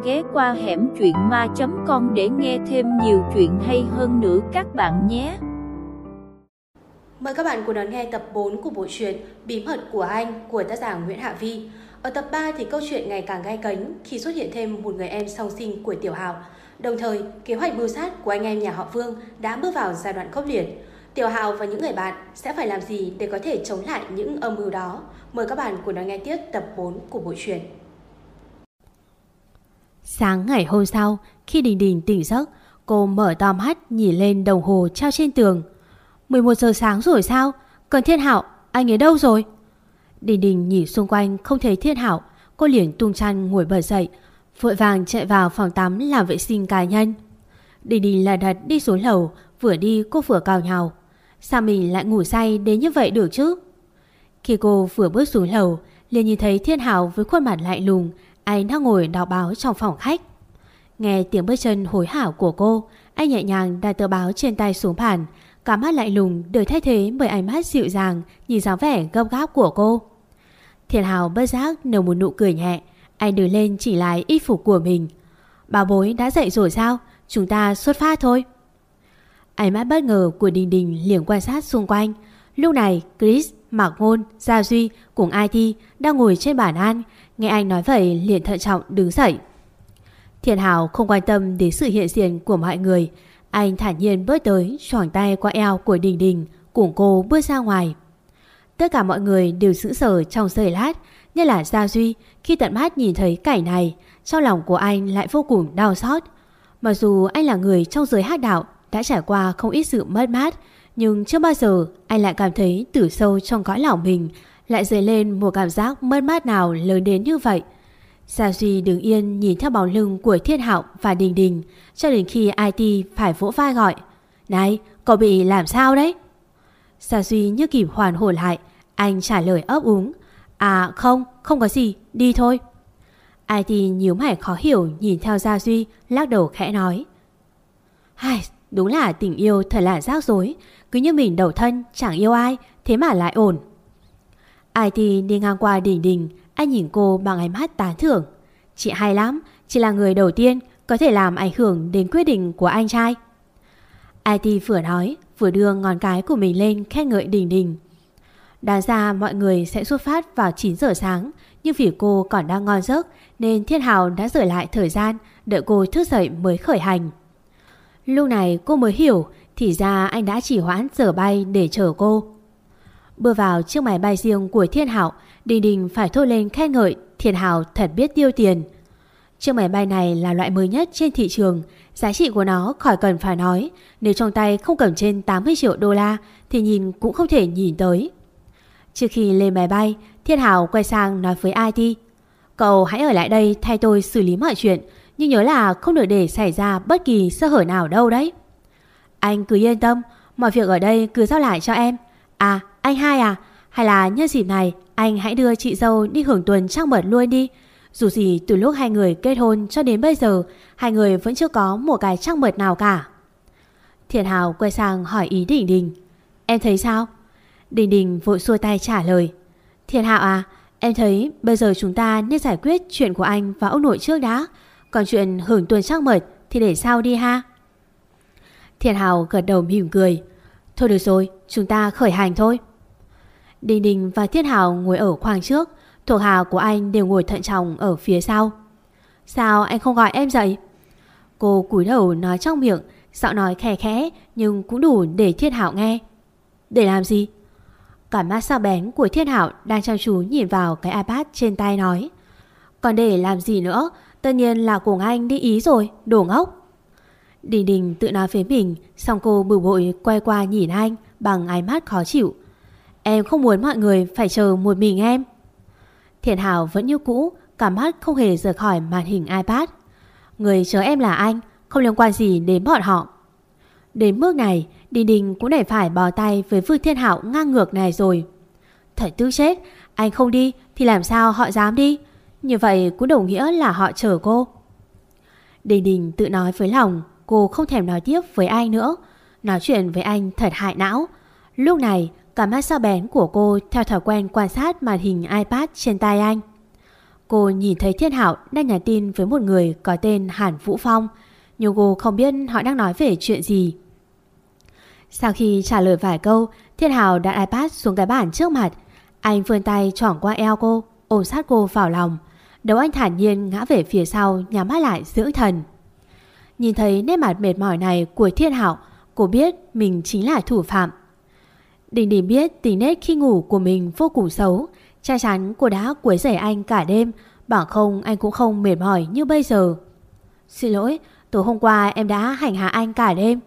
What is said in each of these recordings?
ghé qua hẻm truyện ma.com để nghe thêm nhiều chuyện hay hơn nữa các bạn nhé. Mời các bạn cùng đón nghe tập 4 của bộ truyện Bí mật của anh của tác giả Nguyễn Hạ Vi. Ở tập 3 thì câu chuyện ngày càng gay cấn khi xuất hiện thêm một người em song sinh của Tiểu Hạo. Đồng thời, kế hoạch mưu sát của anh em nhà họ Vương đã bước vào giai đoạn khốc liệt. Tiểu Hạo và những người bạn sẽ phải làm gì để có thể chống lại những âm mưu đó? Mời các bạn cùng đón nghe tiếp tập 4 của bộ truyện. Sáng ngày hôm sau, khi Đình Đình tỉnh giấc, cô mở to mắt nhìn lên đồng hồ treo trên tường. 11 giờ sáng rồi sao? Còn Thiên Hạo, anh ấy đâu rồi? Đình Đình nhìn xung quanh không thấy Thiên Hạo, cô liền tung chăn ngồi bật dậy, vội vàng chạy vào phòng tắm làm vệ sinh cá nhân. Đình Đình lật đật đi xuống lầu, vừa đi cô vừa cào nhào. Sao mình lại ngủ say đến như vậy được chứ? Khi cô vừa bước xuống lầu, liền nhìn thấy Thiên Hạo với khuôn mặt lạnh lùng, anh đang ngồi đọc báo trong phòng khách. Nghe tiếng bước chân hối hả của cô, anh nhẹ nhàng đặt tờ báo trên tay xuống bàn, cả mắt lạnh lùng được thay thế bởi ánh mắt dịu dàng nhìn dáng vẻ gấp gáp của cô. Thiên Hạo bất giác nở một nụ cười nhẹ, anh đứng lên chỉ lại y phục của mình. Bảo bối đã dậy rồi sao? Chúng ta xuất phát thôi. Ánh mắt bất ngờ của Đình Đình liền quan sát xung quanh. Lúc này Chris, Mạc Ngôn, Gia Duy cùng IT đang ngồi trên bàn ăn. Nghe anh nói vậy liền thận trọng đứng dậy. Thiên Hạo không quan tâm đến sự hiện diện của mọi người. Anh thản nhiên bước tới, choàng tay qua eo của Đình Đình, cùng cô bước ra ngoài. Tất cả mọi người đều sững sờ trong giây lát, nhất là Gia Duy. Khi tận mắt nhìn thấy cảnh này, trong lòng của anh lại vô cùng đau xót. Mặc dù anh là người trong giới hắc đạo đã trải qua không ít sự mất mát, nhưng chưa bao giờ anh lại cảm thấy từ sâu trong cõi lòng mình lại dấy lên một cảm giác mất mát nào lớn đến như vậy. Gia Duy đứng yên nhìn theo bóng lưng của Thiên Hạo và Đình Đình cho đến khi IT phải vỗ vai gọi: "Này, cậu bị làm sao đấy?" Gia Duy như kịp hoàn hồn lại, anh trả lời ấp úng: "À không có gì, đi thôi." IT nhíu mày khó hiểu nhìn theo Gia Duy, lắc đầu khẽ nói: "Hai, đúng là tình yêu thật là rắc rối, cứ như mình đầu thân chẳng yêu ai, thế mà lại ổn." IT đi ngang qua Đình Đình, anh nhìn cô bằng ánh mắt tán thưởng: "Chị hay lắm, chị là người đầu tiên có thể làm ảnh hưởng đến quyết định của anh trai." IT vừa nói vừa đưa ngón cái của mình lên khen ngợi Đình Đình. Đáng ra mọi người sẽ xuất phát vào 9 giờ sáng, nhưng vì cô còn đang ngon giấc nên Thiên Hạo đã dời lại thời gian, đợi cô thức dậy mới khởi hành. Lúc này cô mới hiểu thì ra anh đã chỉ hoãn giờ bay để chờ cô. Bước vào chiếc máy bay riêng của Thiên Hạo, Đình Đình phải thốt lên khen ngợi Thiên Hạo thật biết tiêu tiền. Chiếc máy bay này là loại mới nhất trên thị trường, giá trị của nó khỏi cần phải nói, nếu trong tay không cầm trên 80 triệu đô la thì nhìn cũng không thể nhìn tới. Trước khi lên máy bay, Thiên Hạo quay sang nói với IT: "Cậu hãy ở lại đây thay tôi xử lý mọi chuyện, nhưng nhớ là không được để xảy ra bất kỳ sơ hở nào đâu đấy." "Anh cứ yên tâm, mọi việc ở đây cứ giao lại cho em. À, anh Hai à, hay là nhân dịp này anh hãy đưa chị dâu đi hưởng tuần trăng mật luôn đi. Dù gì từ lúc hai người kết hôn cho đến bây giờ, hai người vẫn chưa có một cái trăng mật nào cả." Thiên Hạo quay sang hỏi ý Đình Đình: "Em thấy sao?" Đình Đình vội xua tay trả lời: "Thiên Hạo à, em thấy bây giờ chúng ta nên giải quyết chuyện của anh và ông nội trước đã, còn chuyện hưởng tuần trăng mật thì để sau đi ha." Thiên Hạo gật đầu mỉm cười: "Thôi được rồi, chúng ta khởi hành thôi." Đình Đình và Thiên Hạo ngồi ở khoang trước, thuộc hạ của anh đều ngồi thận trọng ở phía sau. "Sao anh không gọi em dậy?" Cô cúi đầu nói trong miệng, giọng nói khẽ khẽ nhưng cũng đủ để Thiên Hạo nghe. "Để làm gì?" Cả mắt sắc bén của Thiên Hạo đang chăm chú nhìn vào cái iPad trên tay nói: "Còn để làm gì nữa, tất nhiên là cùng anh đi Ý rồi, đồ ngốc." Đình Đình tự nói với mình, xong cô bực bội quay qua nhìn anh bằng ánh mắt khó chịu: "Em không muốn mọi người phải chờ một mình em." Thiên Hạo vẫn như cũ, cả mắt không hề rời khỏi màn hình iPad: "Người chờ em là anh, không liên quan gì đến bọn họ." Đến bước này, Đình Đình cũng đành phải bó tay với Vương Thiên Hạo ngang ngược này rồi. Thật tức chết, anh không đi thì làm sao họ dám đi? Như vậy cũng đồng nghĩa là họ chờ cô. Đình Đình tự nói với lòng, cô không thèm nói tiếp với anh nữa. Nói chuyện với anh thật hại não. Lúc này, cả mắt sắc bén của cô theo thói quen quan sát màn hình iPad trên tay anh. Cô nhìn thấy Thiên Hạo đang nhắn tin với một người có tên Hàn Vũ Phong, nhưng cô không biết họ đang nói về chuyện gì. Sau khi trả lời vài câu, Thiên Hạo đặt iPad xuống cái bàn trước mặt. Anh vươn tay choảng qua eo cô, ôm sát cô vào lòng. Đầu anh thản nhiên ngã về phía sau, nhắm mắt lại dưỡng thần. Nhìn thấy nét mặt mệt mỏi này của Thiên Hạo, cô biết mình chính là thủ phạm. Đình Đình biết tính nết khi ngủ của mình vô cùng xấu. Chắc chắn cô đã quấy rầy anh cả đêm, bằng không anh cũng không mệt mỏi như bây giờ. Xin lỗi, tối hôm qua em đã hành hạ anh cả đêm.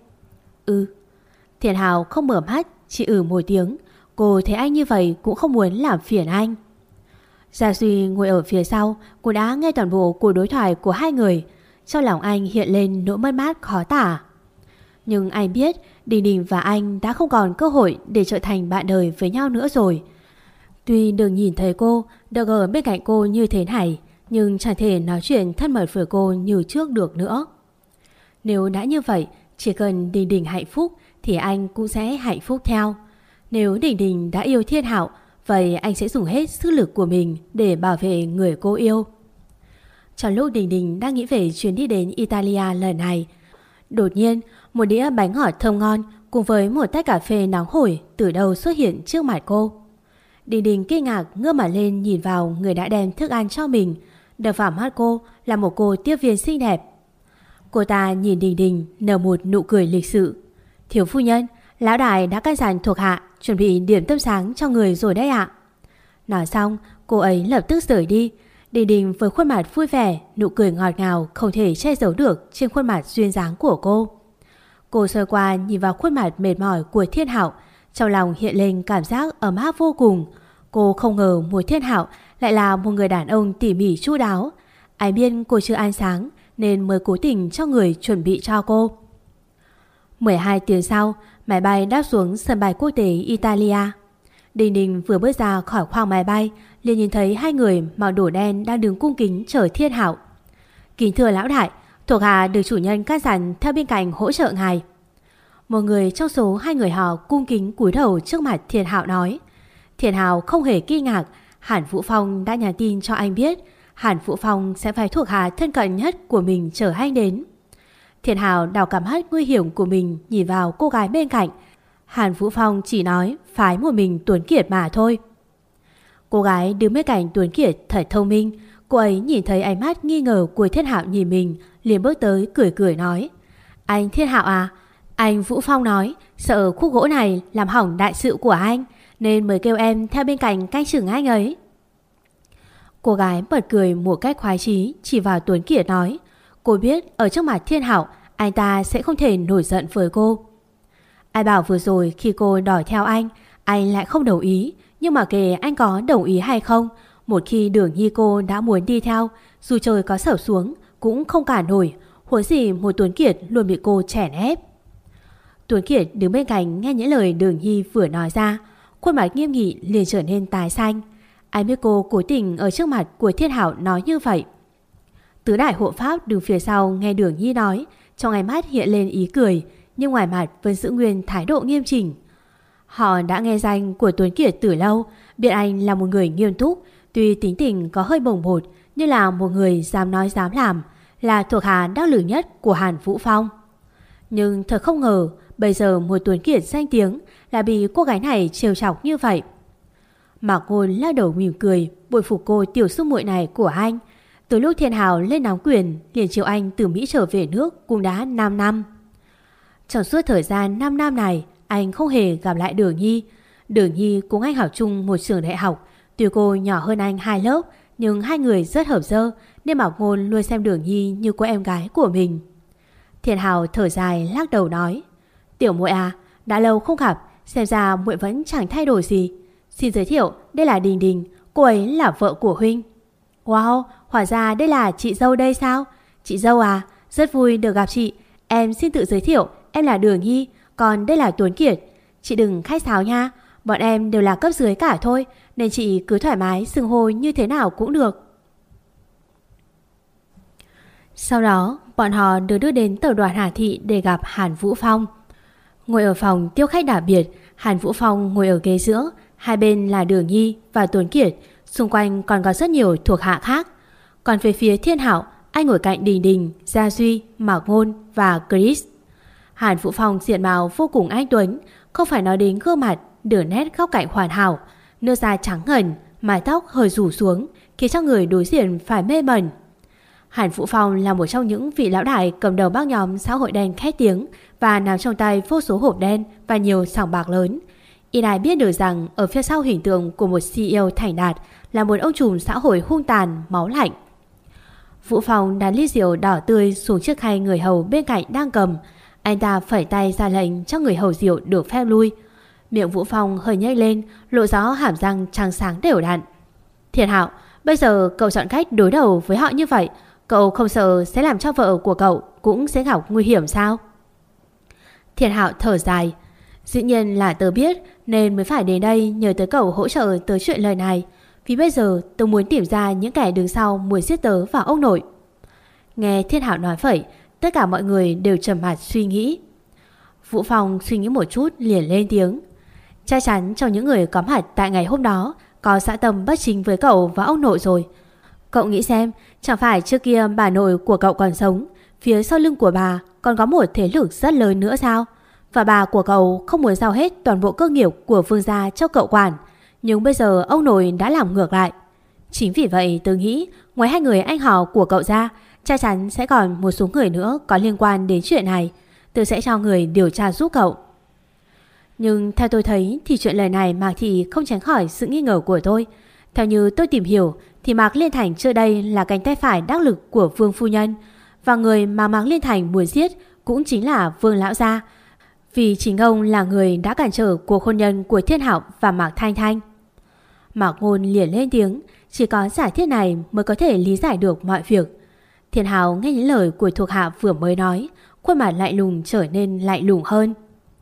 Thiên Hạo không mở mắt, chỉ một tiếng. Cô thấy anh như vậy cũng không muốn làm phiền anh. Gia Duy ngồi ở phía sau, cô đã nghe toàn bộ cuộc đối thoại của hai người. Trong lòng anh hiện lên nỗi mất mát khó tả. Nhưng anh biết Đình Đình và anh đã không còn cơ hội để trở thành bạn đời với nhau nữa rồi. Tuy được nhìn thấy cô, được ở bên cạnh cô như thế này, nhưng chẳng thể nói chuyện thân mật với cô như trước được nữa. Nếu đã như vậy, chỉ cần Đình Đình hạnh phúc thì anh cũng sẽ hạnh phúc theo. Nếu Đình Đình đã yêu Thiên Hạo, vậy anh sẽ dùng hết sức lực của mình để bảo vệ người cô yêu. Trong lúc Đình Đình đang nghĩ về chuyến đi đến Italia lần này, đột nhiên một đĩa bánh ngọt thơm ngon cùng với một tách cà phê nóng hổi từ đâu xuất hiện trước mặt cô. Đình Đình kinh ngạc ngước mặt lên nhìn vào người đã đem thức ăn cho mình. Đập vào mắt cô là một cô tiếp viên xinh đẹp. Cô ta nhìn Đình Đình nở một nụ cười lịch sự. Thiếu phu nhân, lão đại đã căn dặn thuộc hạ chuẩn bị điểm tâm sáng cho người rồi đấy ạ. Nói xong, cô ấy lập tức rời đi. Đình Đình với khuôn mặt vui vẻ, nụ cười ngọt ngào không thể che giấu được trên khuôn mặt duyên dáng của cô. Cô xoay qua nhìn vào khuôn mặt mệt mỏi của Thiên Hạo, trong lòng hiện lên cảm giác ấm áp vô cùng. Cô không ngờ một Thiên Hạo lại là một người đàn ông tỉ mỉ chu đáo. Ai biết cô chưa ăn sáng nên mới cố tình cho người chuẩn bị cho cô. 12 tiếng sau, máy bay đáp xuống sân bay quốc tế Italia. Đình Đình vừa bước ra khỏi khoang máy bay, liền nhìn thấy hai người mặc đồ đen đang đứng cung kính chờ Thiên Hạo. Kính thưa lão đại, thuộc hạ được chủ nhân căn dặn theo bên cạnh hỗ trợ ngài. Một người trong số hai người họ cung kính cúi đầu trước mặt Thiên Hạo nói. Thiên Hạo không hề kinh ngạc, Hàn Vũ Phong đã nhắn tin cho anh biết Hàn Vũ Phong sẽ phải thuộc hạ thân cận nhất của mình chở anh đến. Thiên Hạo đào cảm hết nguy hiểm của mình nhìn vào cô gái bên cạnh. Hàn Vũ Phong chỉ nói phái một mình Tuấn Kiệt mà thôi. Cô gái đứng bên cạnh Tuấn Kiệt thật thông minh. Cô ấy nhìn thấy ánh mắt nghi ngờ của Thiên Hạo nhìn mình, liền bước tới cười cười nói. Anh Thiên Hạo à, anh Vũ Phong nói sợ khúc gỗ này làm hỏng đại sự của anh, nên mới kêu em theo bên cạnh canh chừng anh ấy. Cô gái bật cười một cách khoái chí, chỉ vào Tuấn Kiệt nói. Cô biết ở trước mặt Thiên Hạo anh ta sẽ không thể nổi giận với cô. Ai bảo vừa rồi khi cô đòi theo anh lại không đồng ý. Nhưng mà kể anh có đồng ý hay không, một khi Đường Nhi cô đã muốn đi theo, dù trời có sập xuống cũng không cản nổi. Huống gì một Tuấn Kiệt luôn bị cô chèn ép. Tuấn Kiệt đứng bên cạnh nghe những lời Đường Nhi vừa nói ra, khuôn mặt nghiêm nghị liền trở nên tái xanh. Anh biết cô cố tình ở trước mặt của Thiên Hạo nói như vậy. Tứ đại hộ pháp đứng phía sau nghe Đường Nhi nói, trong ánh mắt hiện lên ý cười, nhưng ngoài mặt vẫn giữ nguyên thái độ nghiêm chỉnh. Họ đã nghe danh của Tuấn Kiệt từ lâu, biết anh là một người nghiêm túc, tuy tính tình có hơi bồng bột, nhưng là một người dám nói dám làm, là thuộc hạ đắc lực nhất của Hàn Vũ Phong. Nhưng thật không ngờ, bây giờ một Tuấn Kiệt danh tiếng là bị cô gái này trêu chọc như vậy. Mạc Ngôn lắc đầu mỉm cười, bội phục cô tiểu sư muội này của anh. Từ lúc Thiên Hào lên nắm quyền, liền chiều anh từ Mỹ trở về nước cũng đã 5 năm. Trong suốt thời gian 5 năm này, anh không hề gặp lại Đường Nhi. Đường Nhi cùng anh học chung một trường đại học. Tuy cô nhỏ hơn anh 2 lớp, nhưng hai người rất hợp dơ, nên Mạc Ngôn luôn xem Đường Nhi như cô em gái của mình. Thiên Hào thở dài lắc đầu nói. Tiểu muội à, đã lâu không gặp, xem ra muội vẫn chẳng thay đổi gì. Xin giới thiệu, đây là Đình Đình, cô ấy là vợ của huynh. Wow, hóa ra đây là chị dâu đây sao? Chị dâu à, rất vui được gặp chị. Em xin tự giới thiệu, em là Đường Nhi, còn đây là Tuấn Kiệt. Chị đừng khách sáo nha, bọn em đều là cấp dưới cả thôi, nên chị cứ thoải mái xưng hô như thế nào cũng được. Sau đó, bọn họ được đưa đến tập đoàn Hà Thị để gặp Hàn Vũ Phong. Ngồi ở phòng tiếp khách đặc biệt, Hàn Vũ Phong ngồi ở ghế giữa, hai bên là Đường Nhi và Tuấn Kiệt, Xung quanh còn có rất nhiều thuộc hạ khác. Còn về phía Thiên Hạo, anh ngồi cạnh Đình Đình, Gia Duy, Mạc Ngôn và Chris. Hàn Vũ Phong diện mạo vô cùng anh tuấn, không phải nói đến gương mặt, đường nét góc cạnh hoàn hảo, nước da trắng ngần, mái tóc hơi rủ xuống, khiến cho người đối diện phải mê mẩn. Hàn Vũ Phong là một trong những vị lão đại cầm đầu bác nhóm xã hội đen khét tiếng và nắm trong tay vô số hộp đen và nhiều sòng bạc lớn. Ít ai biết được rằng ở phía sau hình tượng của một CEO thành đạt là một ông trùm xã hội hung tàn, máu lạnh. Vũ Phong đặt ly rượu đỏ tươi xuống chiếc khay người hầu bên cạnh đang cầm. Anh ta phẩy tay ra lệnh cho người hầu rượu được phép lui. Miệng Vũ Phong hơi nhếch lên, lộ rõ hàm răng trắng sáng đều đặn. Thiên Hạo, bây giờ cậu chọn cách đối đầu với họ như vậy, cậu không sợ sẽ làm cho vợ của cậu cũng sẽ gặp nguy hiểm sao? Thiên Hạo thở dài. Dĩ nhiên là tớ biết nên mới phải đến đây nhờ tới cậu hỗ trợ tớ chuyện lời này. Vì bây giờ tớ muốn tìm ra những kẻ đứng sau muốn giết tớ và ông nội. Nghe Thiên Hạo nói vậy, tất cả mọi người đều trầm mặt suy nghĩ. Vũ Phong suy nghĩ một chút liền lên tiếng. Chắc chắn trong những người có mặt tại ngày hôm đó có dã tâm bất chính với cậu và ông nội rồi. Cậu nghĩ xem, chẳng phải trước kia bà nội của cậu còn sống, phía sau lưng của bà còn có một thế lực rất lớn nữa sao? Và bà của cậu không muốn giao hết toàn bộ cơ nghiệp của Vương gia cho cậu quản, nhưng bây giờ ông nội đã làm ngược lại. Chính vì vậy tôi nghĩ ngoài hai người anh họ của cậu ra, chắc chắn sẽ còn một số người nữa có liên quan đến chuyện này. Tôi sẽ cho người điều tra giúp cậu. Nhưng theo tôi thấy thì chuyện lời này Mạc Thị không tránh khỏi sự nghi ngờ của tôi. Theo như tôi tìm hiểu thì Mạc Liên Thành trước đây là cánh tay phải đắc lực của Vương phu nhân, và người mà Mạc Liên Thành muốn giết cũng chính là Vương lão gia, vì chính ông là người đã cản trở cuộc hôn nhân của Thiên Hạo và Mạc Thanh Thanh. Mạc Ngôn liền lên tiếng, chỉ có giả thiết này mới có thể lý giải được mọi việc. Thiên Hạo nghe những lời của thuộc hạ vừa mới nói, khuôn mặt lạnh lùng trở nên lạnh lùng hơn.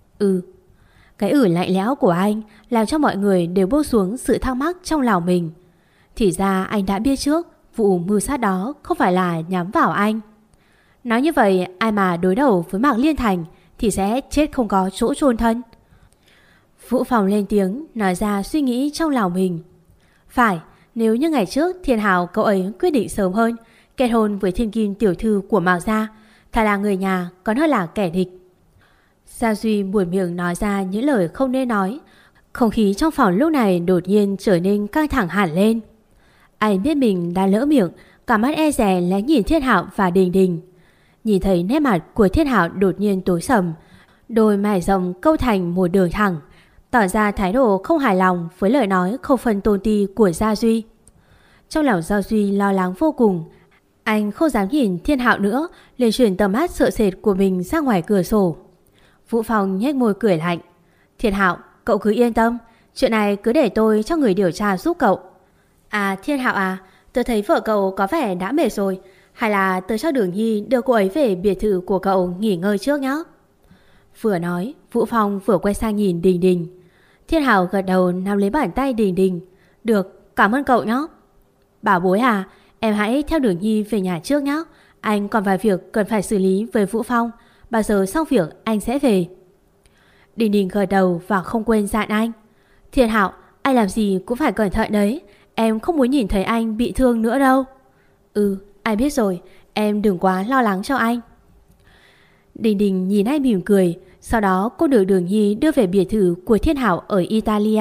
Cái lạnh lẽo của anh làm cho mọi người đều buông xuống sự thắc mắc trong lòng mình. Thì ra anh đã biết trước vụ mưu sát đó không phải là nhắm vào anh. Nói như vậy, ai mà đối đầu với Mạc Liên Thành thì sẽ chết không có chỗ chôn thân. Vũ Phong lên tiếng nói ra suy nghĩ trong lòng mình. Phải, nếu như ngày trước Thiên Hào cậu ấy quyết định sớm hơn kết hôn với thiên kim tiểu thư của Mạc gia, thà là người nhà còn hơn là kẻ địch. Gia Duy buồn miệng nói ra những lời không nên nói. Không khí trong phòng lúc này đột nhiên trở nên căng thẳng hẳn lên. Anh biết mình đã lỡ miệng, cả mắt e dè lén nhìn Thiên Hạo và Đình Đình. Nhìn thấy nét mặt của Thiên Hạo đột nhiên tối sầm, đôi mày rộng câu thành một đường thẳng, tỏ ra thái độ không hài lòng với lời nói không phân tôn ti của Gia Duy. Trong lòng Gia Duy lo lắng vô cùng. Anh không dám nhìn Thiên Hạo nữa, liền chuyển tầm mắt sợ sệt của mình ra ngoài cửa sổ. Vũ Phong nhếch môi cười lạnh. Thiên Hạo, cậu cứ yên tâm, chuyện này cứ để tôi cho người điều tra giúp cậu. À Thiên Hạo à, tôi thấy vợ cậu có vẻ đã mệt rồi, hay là tôi cho Đường Nhi đưa cô ấy về biệt thự của cậu nghỉ ngơi trước nhé. Vừa nói, Vũ Phong vừa quay sang nhìn Đình Đình. Thiên Hạo gật đầu nắm lấy bàn tay Đình Đình. Được, cảm ơn cậu nhé. Bảo bối à, em hãy theo Đường Nhi về nhà trước nhé. Anh còn vài việc cần phải xử lý với Vũ Phong. Bao giờ xong việc anh sẽ về. Đình Đình gật đầu và không quên dặn anh. Thiên Hạo, anh làm gì cũng phải cẩn thận đấy. Em không muốn nhìn thấy anh bị thương nữa đâu. Anh biết rồi, em đừng quá lo lắng cho anh. Đình Đình nhìn anh mỉm cười. Sau đó cô được Đường Nhi đưa về biệt thự của Thiên Hạo ở Italia.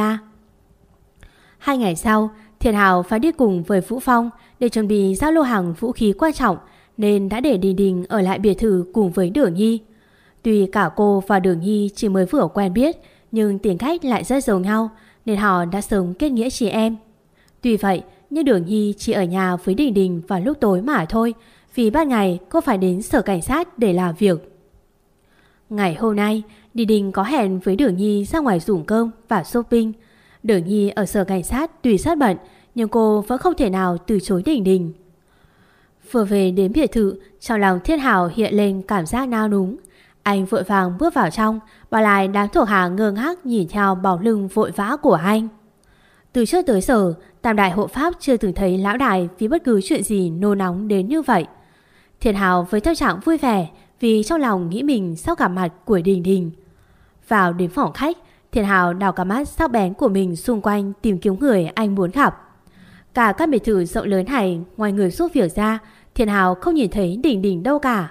2 ngày sau, Thiên Hạo phải đi cùng với Vũ Phong để chuẩn bị giao lô hàng vũ khí quan trọng, nên đã để Đình Đình ở lại biệt thự cùng với Đường Nhi. Tuy cả cô và Đường Nhi chỉ mới vừa quen biết, nhưng tính cách lại rất giống nhau, nên họ đã sớm kết nghĩa chị em. Tuy vậy, nhưng Đường Nhi chỉ ở nhà với Đình Đình vào lúc tối mà thôi, vì ban ngày cô phải đến sở cảnh sát để làm việc. Ngày hôm nay, Đình Đình có hẹn với Đường Nhi ra ngoài dùng cơm và shopping. Đường Nhi ở sở cảnh sát tuy rất bận, nhưng cô vẫn không thể nào từ chối Đình Đình. Vừa về đến biệt thự, trong lòng Thiên Hạo hiện lên cảm giác nao núng. Anh vội vàng bước vào trong, bỏ lại đám thuộc hạ ngơ ngác nhìn theo bóng lưng vội vã của anh. Từ trước tới giờ, Tam đại hộ pháp chưa từng thấy lão đại vì bất cứ chuyện gì nôn nóng đến như vậy. Thiên Hạo với tâm trạng vui vẻ vì trong lòng nghĩ mình sắp gặp mặt của Đình Đình. Vào đến phòng khách, Thiên Hạo đào cả mắt sắc bén của mình xung quanh tìm kiếm người anh muốn gặp. Cả căn biệt thự rộng lớn này, ngoài người giúp việc ra, Thiên Hào không nhìn thấy Đình Đình đâu cả.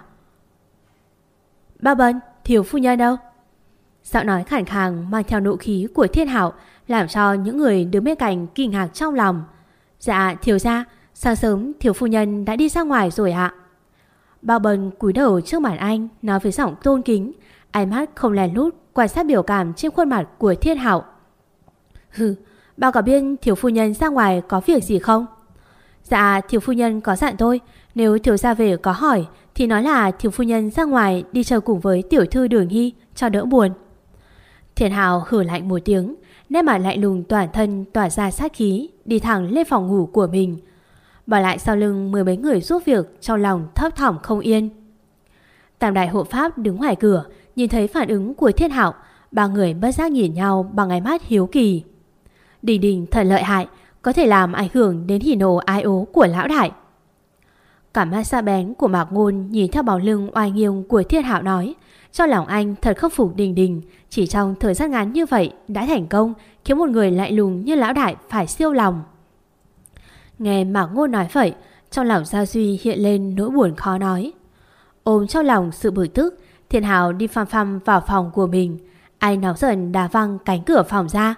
Ba Bân, thiếu phu nhân đâu? Giọng nói khàn khàn mang theo nộ khí của Thiên Hạo làm cho những người đứng bên cạnh kinh ngạc trong lòng. Dạ thiếu gia, sáng sớm thiếu phu nhân đã đi ra ngoài rồi ạ. Ba Bân cúi đầu trước mặt anh, nói với giọng tôn kính, ánh mắt không lén lút quan sát biểu cảm trên khuôn mặt của Thiên Hạo. Hừ, bao có biết thiếu phu nhân ra ngoài có việc gì không? Dạ thiếu phu nhân có dặn tôi, nếu thiếu gia về có hỏi thì nói là thiếu phu nhân ra ngoài đi chơi cùng với tiểu thư Đường Nhi cho đỡ buồn. Thiên Hạo hừ lạnh một tiếng, nét mặt lạnh lùng toàn thân tỏa ra sát khí, đi thẳng lên phòng ngủ của mình. Bỏ lại sau lưng mười mấy người giúp việc, trong lòng thấp thỏm không yên. Tam đại hộ pháp đứng ngoài cửa, nhìn thấy phản ứng của Thiên Hạo, ba người bất giác nhìn nhau bằng ánh mắt hiếu kỳ. Đình Đình thật lợi hại, có thể làm ảnh hưởng đến hỉ nộ ái ố của lão đại. Cả mắt sắc bén của Mạc Ngôn nhìn theo bóng lưng oai nghiêm của Thiên Hạo nói, cho lòng anh thật khâm phục Đình Đình, chỉ trong thời gian ngắn như vậy đã thành công khiến một người lạnh lùng như lão đại phải siêu lòng. Nghe Mạc Ngôn nói vậy, trong lòng Gia Duy hiện lên nỗi buồn khó nói. Ôm trong lòng sự bực tức, Thiên Hạo đi phăm phăm vào phòng của mình. Anh nóng giận đá văng cánh cửa phòng ra.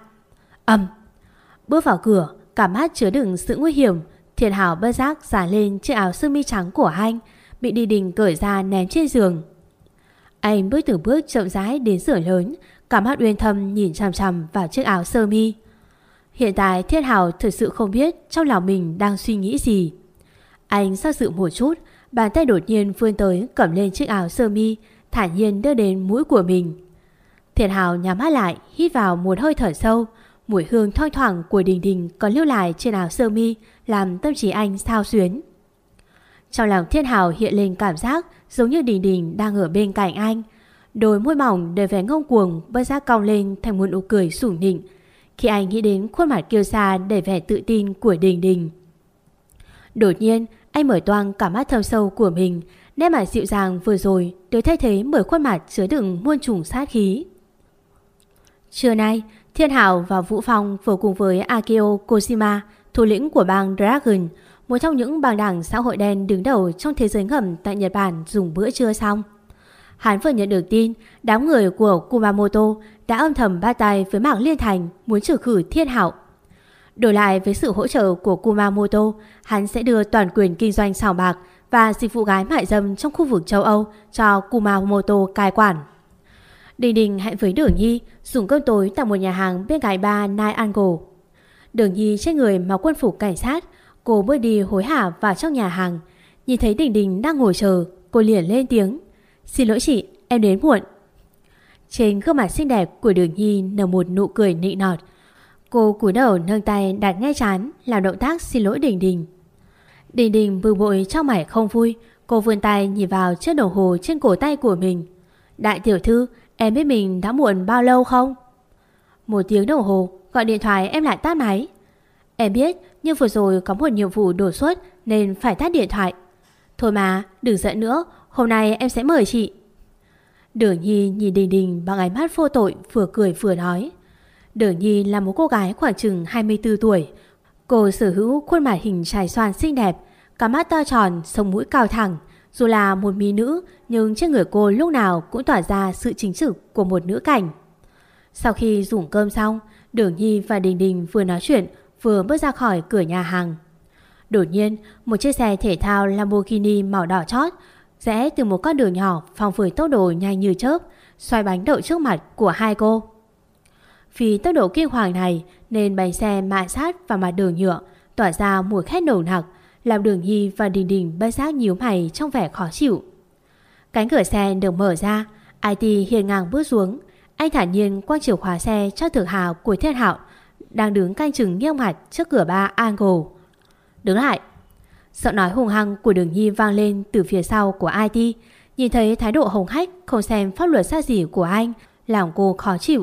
Bước vào cửa, cả mắt chứa đựng sự nguy hiểm. Thiên Hạo bất giác xả lên chiếc áo sơ mi trắng của anh, bị Đình Đình cởi ra ném trên giường. Anh bước từng bước chậm rãi đến giường lớn, cả mắt uyên thâm nhìn chằm chằm vào chiếc áo sơ mi. Hiện tại Thiên Hạo thực sự không biết trong lòng mình đang suy nghĩ gì. Anh do dự một chút, bàn tay đột nhiên vươn tới cầm lên chiếc áo sơ mi, thản nhiên đưa đến mũi của mình. Thiên Hạo nhắm mắt lại, hít vào một hơi thở sâu. Mùi hương thoang thoảng của Đình Đình còn lưu lại trên áo sơ mi làm tâm trí anh xao xuyến. Trong lòng Thiên Hạo hiện lên cảm giác giống như Đình Đình đang ở bên cạnh anh. Đôi môi mỏng đầy vẻ ngông cuồng bất giác cong lên thành một nụ cười sủng nịnh khi anh nghĩ đến khuôn mặt kiêu sa đầy vẻ tự tin của Đình Đình. Đột nhiên anh mở toang cả mắt thâm sâu của mình, nét mặt dịu dàng vừa rồi được thay thế bởi khuôn mặt chứa đựng muôn trùng sát khí. Trưa nay, Thiên Hạo và Vũ Phong vừa cùng với Akio Koshima, thủ lĩnh của bang Dragon, một trong những bang đảng xã hội đen đứng đầu trong thế giới ngầm tại Nhật Bản, dùng bữa trưa xong. Hắn vừa nhận được tin đám người của Kumamoto đã âm thầm bắt tay với Mạc Liên Thành muốn trừ khử Thiên Hạo. Đổi lại với sự hỗ trợ của Kumamoto, hắn sẽ đưa toàn quyền kinh doanh sòng bạc và dịch vụ gái mại dâm trong khu vực châu Âu cho Kumamoto cai quản. Đình Đình hẹn với Đường Nhi dùng cơm tối tại một nhà hàng bên cạnh bar Night Angle. Đường Nhi trên người mặc quân phục cảnh sát, cô bước đi hối hả vào trong nhà hàng. Nhìn thấy Đình Đình đang ngồi chờ, cô liền lên tiếng: "Xin lỗi chị, em đến muộn." Trên gương mặt xinh đẹp của Đường Nhi nở một nụ cười nịnh nọt. Cô cúi đầu nâng tay đặt ngay trán làm động tác xin lỗi Đình Đình. Đình Đình bực bội trong mày không vui. Cô vươn tay nhìn vào chiếc đồng hồ trên cổ tay của mình. "Đại tiểu thư, em biết mình đã muộn bao lâu không?" "1 tiếng đồng hồ, gọi điện thoại em lại tắt máy." "Em biết, nhưng vừa rồi có một nhiệm vụ đột xuất nên phải tắt điện thoại." "Thôi mà, đừng giận nữa, hôm nay em sẽ mời chị." Đường Nhi nhìn Đình Đình bằng ánh mắt vô tội, vừa cười vừa nói. Đường Nhi là một cô gái khoảng chừng 24 tuổi. Cô sở hữu khuôn mặt hình trải xoan xinh đẹp, cả mắt to tròn, sống mũi cao thẳng. Dù là một mỹ nữ, nhưng trên người cô lúc nào cũng tỏa ra sự chính trực của một nữ cảnh. Sau khi dùng cơm xong, Đường Nhi và Đình Đình vừa nói chuyện vừa bước ra khỏi cửa nhà hàng. Đột nhiên, một chiếc xe thể thao Lamborghini màu đỏ chót rẽ từ một con đường nhỏ phóng với tốc độ nhanh như chớp, xoay bánh đậu trước mặt của hai cô. Vì tốc độ kinh hoàng này nên bánh xe mạ sát vào mặt đường nhựa, tỏa ra mùi khét nồng nặc, làm Đường Nhi và Đình Đình bất giác nhíu mày trong vẻ khó chịu. Cánh cửa xe được mở ra, IT hiên ngang bước xuống. Anh thản nhiên quăng chìa khóa xe cho Thực Hào của Thiên Hạo đang đứng canh chừng nghiêng mặt trước cửa bar Angle. "Đứng lại!" Giọng nói hung hăng của Đường Nhi vang lên từ phía sau của IT. Nhìn thấy thái độ hống hách không xem pháp luật ra gì của anh, lòng cô khó chịu.